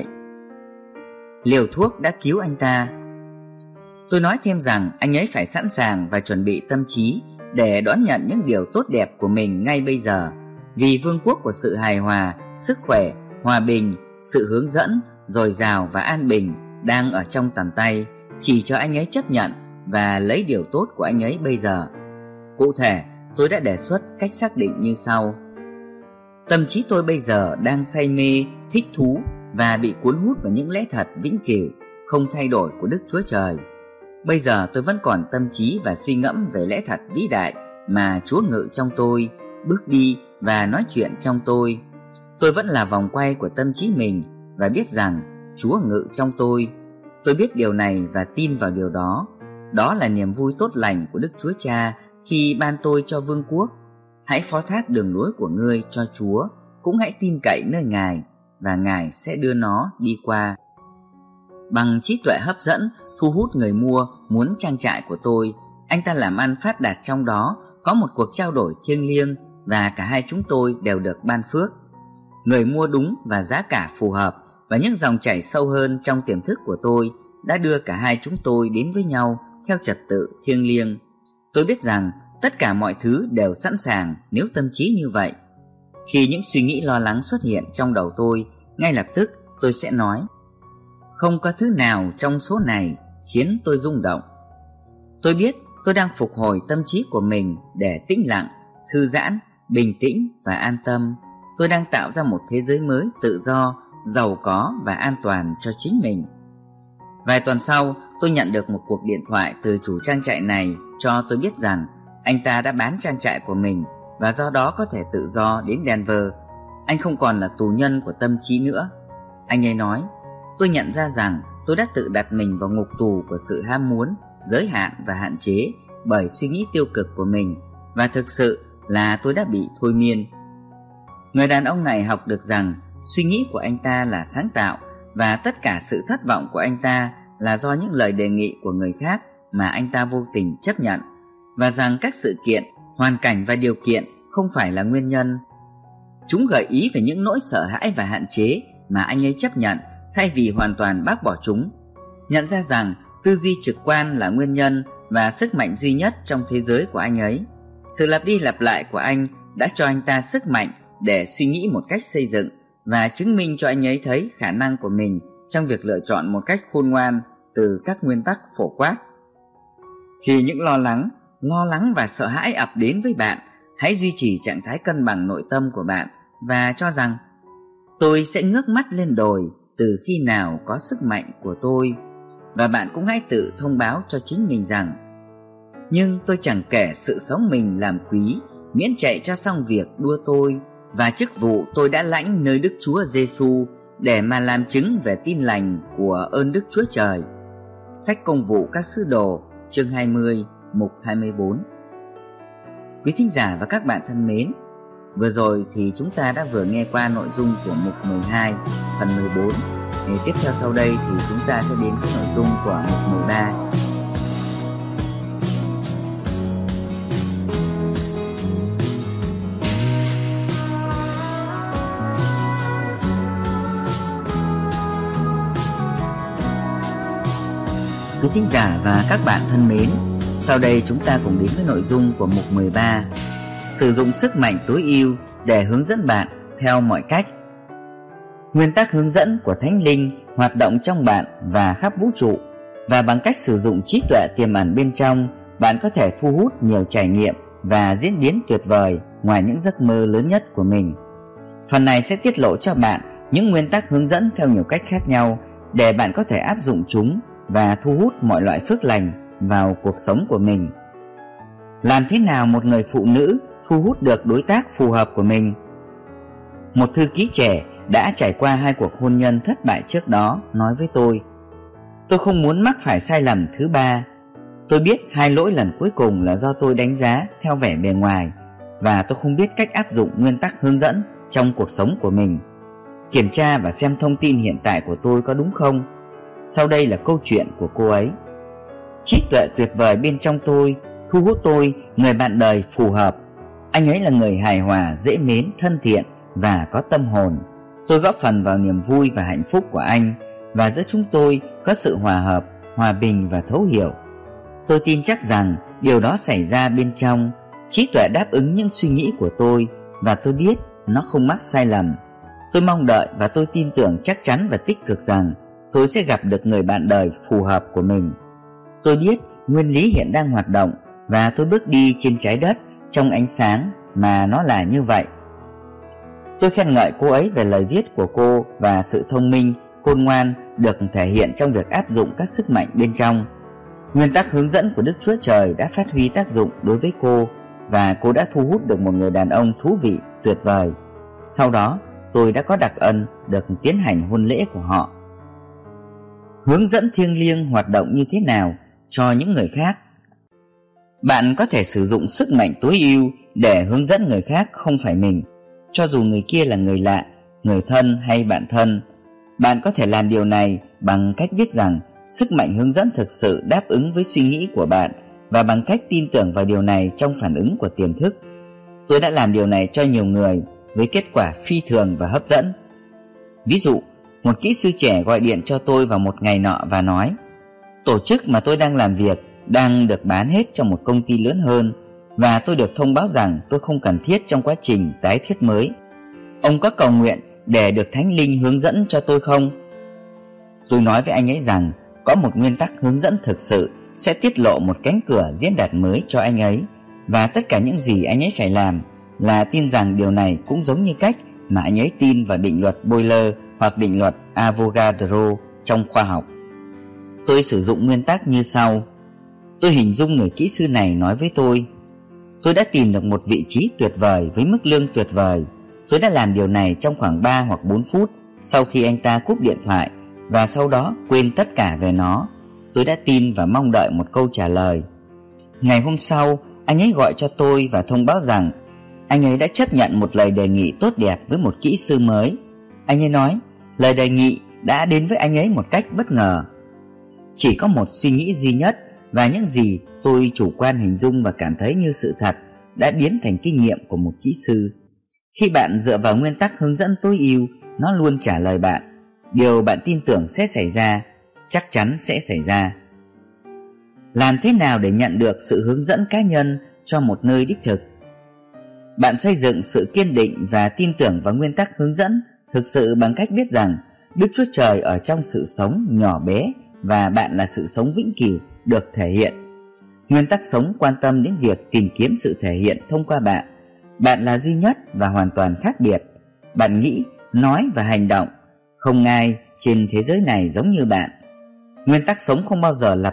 Speaker 1: Liều thuốc đã cứu anh ta. Tôi nói thêm rằng anh ấy phải sẵn sàng và chuẩn bị tâm trí để đón nhận những điều tốt đẹp của mình ngay bây giờ, vì vương quốc của sự hài hòa, sức khỏe, hòa bình, sự hướng dẫn, dồi dào và an bình đang ở trong tầm tay, chỉ cho anh ấy chấp nhận và lấy điều tốt của anh ấy bây giờ. Cụ thể, tôi đã đề xuất cách xác định như sau. Tâm trí tôi bây giờ đang say mê, thích thú và bị cuốn hút vào những lẽ thật vĩnh cửu, không thay đổi của Đức Chúa Trời. Bây giờ tôi vẫn còn tâm trí và suy ngẫm về lẽ thật vĩ đại mà Chúa ngự trong tôi, bước đi và nói chuyện trong tôi. Tôi vẫn là vòng quay của tâm trí mình và biết rằng Chúa ngự trong tôi. Tôi biết điều này và tin vào điều đó. Đó là niềm vui tốt lành của Đức Chúa Cha khi ban tôi cho vương quốc. Hãy phó thác đường lối của ngươi cho Chúa, cũng hãy tin cậy nơi Ngài, và Ngài sẽ đưa nó đi qua. Bằng trí tuệ hấp dẫn, thu hút người mua muốn trang trại của tôi, anh ta làm ăn phát đạt trong đó, có một cuộc trao đổi thiêng liêng, và cả hai chúng tôi đều được ban phước. Người mua đúng và giá cả phù hợp, và những dòng chảy sâu hơn trong tiềm thức của tôi đã đưa cả hai chúng tôi đến với nhau theo trật tự thiêng liêng. Tôi biết rằng tất cả mọi thứ đều sẵn sàng nếu tâm trí như vậy. Khi những suy nghĩ lo lắng xuất hiện trong đầu tôi, ngay lập tức tôi sẽ nói: không có thứ nào trong số này khiến tôi rung động. Tôi biết tôi đang phục hồi tâm trí của mình để tĩnh lặng, thư giãn, bình tĩnh và an tâm. Tôi đang tạo ra một thế giới mới tự do, giàu có và an toàn cho chính mình. Vài tuần sau, tôi nhận được một cuộc điện thoại từ chủ trang trại này cho tôi biết rằng Anh ta đã bán trang trại của mình và do đó có thể tự do đến Denver. Anh không còn là tù nhân của tâm trí nữa. Anh ấy nói, tôi nhận ra rằng tôi đã tự đặt mình vào ngục tù của sự ham muốn, giới hạn và hạn chế bởi suy nghĩ tiêu cực của mình, và thực sự là tôi đã bị thôi miên. Người đàn ông này học được rằng suy nghĩ của anh ta là sáng tạo, và tất cả sự thất vọng của anh ta là do những lời đề nghị của người khác mà anh ta vô tình chấp nhận, và rằng các sự kiện, hoàn cảnh và điều kiện không phải là nguyên nhân. Chúng gợi ý về những nỗi sợ hãi và hạn chế mà anh ấy chấp nhận thay vì hoàn toàn bác bỏ chúng. Nhận ra rằng tư duy trực quan là nguyên nhân và sức mạnh duy nhất trong thế giới của anh ấy. Sự lặp đi lặp lại của anh đã cho anh ta sức mạnh để suy nghĩ một cách xây dựng và chứng minh cho anh ấy thấy khả năng của mình trong việc lựa chọn một cách khôn ngoan từ các nguyên tắc phổ quát. Khi những lo lắng, lo lắng và sợ hãi ập đến với bạn, hãy duy trì trạng thái cân bằng nội tâm của bạn và cho rằng tôi sẽ ngước mắt lên đồi từ khi nào có sức mạnh của tôi. Và bạn cũng hãy tự thông báo cho chính mình rằng nhưng tôi chẳng kể sự sống mình làm quý, miễn chạy cho xong việc đua tôi và chức vụ tôi đã lãnh nơi Đức Chúa Giêsu để mà làm chứng về tin lành của ơn Đức Chúa Trời. Sách Công vụ các sứ đồ chương hai mươi, mục hai mươi bốn. Quý thính giả và các bạn thân mến, vừa rồi thì chúng ta đã vừa nghe qua nội dung của mục mười hai, phần mười bốn. Thì tiếp theo sau đây thì chúng ta sẽ đến với nội dung của mục mười ba. Quý thính giả và các bạn thân mến, sau đây chúng ta cùng đến với nội dung của mục mười ba. Sử dụng sức mạnh tối ưu để hướng dẫn bạn theo mọi cách. Nguyên tắc hướng dẫn của Thánh Linh hoạt động trong bạn và khắp vũ trụ, và bằng cách sử dụng trí tuệ tiềm ẩn bên trong, bạn có thể thu hút nhiều trải nghiệm và diễn biến tuyệt vời ngoài những giấc mơ lớn nhất của mình. Phần này sẽ tiết lộ cho bạn những nguyên tắc hướng dẫn theo nhiều cách khác nhau để bạn có thể áp dụng chúng và thu hút mọi loại phước lành vào cuộc sống của mình. Làm thế nào một người phụ nữ thu hút được đối tác phù hợp của mình? Một thư ký trẻ đã trải qua hai cuộc hôn nhân thất bại trước đó nói với tôi, tôi không muốn mắc phải sai lầm thứ ba. Tôi biết hai lỗi lần cuối cùng là do tôi đánh giá theo vẻ bề ngoài, và tôi không biết cách áp dụng nguyên tắc hướng dẫn trong cuộc sống của mình. Kiểm tra và xem thông tin hiện tại của tôi có đúng không. Sau đây là câu chuyện của cô ấy. Trí tuệ tuyệt vời bên trong tôi thu hút tôi người bạn đời phù hợp. Anh ấy là người hài hòa, dễ mến, thân thiện và có tâm hồn. Tôi góp phần vào niềm vui và hạnh phúc của anh, và giữa chúng tôi có sự hòa hợp, hòa bình và thấu hiểu. Tôi tin chắc rằng điều đó xảy ra bên trong. Trí tuệ đáp ứng những suy nghĩ của tôi, và tôi biết nó không mắc sai lầm. Tôi mong đợi và tôi tin tưởng chắc chắn và tích cực rằng tôi sẽ gặp được người bạn đời phù hợp của mình. Tôi biết nguyên lý hiện đang hoạt động, và tôi bước đi trên trái đất trong ánh sáng mà nó là như vậy. Tôi khen ngợi cô ấy về lời viết của cô và sự thông minh, khôn ngoan được thể hiện trong việc áp dụng các sức mạnh bên trong. Nguyên tắc hướng dẫn của Đức Chúa Trời đã phát huy tác dụng đối với cô, và cô đã thu hút được một người đàn ông thú vị, tuyệt vời. Sau đó, tôi đã có đặc ân được tiến hành hôn lễ của họ. Hướng dẫn thiêng liêng hoạt động như thế nào cho những người khác? Bạn có thể sử dụng sức mạnh tối ưu để hướng dẫn người khác không phải mình, cho dù người kia là người lạ, người thân hay bạn thân. Bạn có thể làm điều này bằng cách biết rằng sức mạnh hướng dẫn thực sự đáp ứng với suy nghĩ của bạn, và bằng cách tin tưởng vào điều này trong phản ứng của tiềm thức. Tôi đã làm điều này cho nhiều người với kết quả phi thường và hấp dẫn. Ví dụ, một kỹ sư trẻ gọi điện cho tôi vào một ngày nọ và nói, tổ chức mà tôi đang làm việc đang được bán hết cho một công ty lớn hơn, và tôi được thông báo rằng tôi không cần thiết trong quá trình tái thiết mới. Ông có cầu nguyện để được Thánh Linh hướng dẫn cho tôi không? Tôi nói với anh ấy rằng có một nguyên tắc hướng dẫn thực sự sẽ tiết lộ một cánh cửa diễn đạt mới cho anh ấy, và tất cả những gì anh ấy phải làm là tin rằng điều này cũng giống như cách mà anh ấy tin vào định luật Boyle hoặc định luật Avogadro trong khoa học. Tôi sử dụng nguyên tắc như sau. Tôi hình dung người kỹ sư này nói với tôi, Tôi đã tìm được một vị trí tuyệt vời với mức lương tuyệt vời. Tôi đã làm điều này trong khoảng ba hoặc bốn phút sau khi anh ta cúp điện thoại, và sau đó quên tất cả về nó. Tôi đã tin và mong đợi một câu trả lời. Ngày hôm sau, anh ấy gọi cho tôi và thông báo rằng anh ấy đã chấp nhận một lời đề nghị tốt đẹp với một kỹ sư mới. Anh ấy nói lời đề nghị đã đến với anh ấy một cách bất ngờ. Chỉ có một suy nghĩ duy nhất, và những gì tôi chủ quan hình dung và cảm thấy như sự thật đã biến thành kinh nghiệm của một kỹ sư. Khi bạn dựa vào nguyên tắc hướng dẫn tối ưu, nó luôn trả lời bạn. Điều bạn tin tưởng sẽ xảy ra, chắc chắn sẽ xảy ra. Làm thế nào để nhận được sự hướng dẫn cá nhân cho một nơi đích thực? Bạn xây dựng sự kiên định và tin tưởng vào nguyên tắc hướng dẫn thực sự bằng cách biết rằng Đức Chúa Trời ở trong sự sống nhỏ bé và bạn là sự sống vĩnh cửu được thể hiện. Nguyên tắc sống quan tâm đến việc tìm kiếm sự thể hiện thông qua bạn. Bạn là duy nhất và hoàn toàn khác biệt. Bạn nghĩ, nói và hành động. Không ai trên thế giới này giống như bạn. Nguyên tắc sống không bao giờ lặp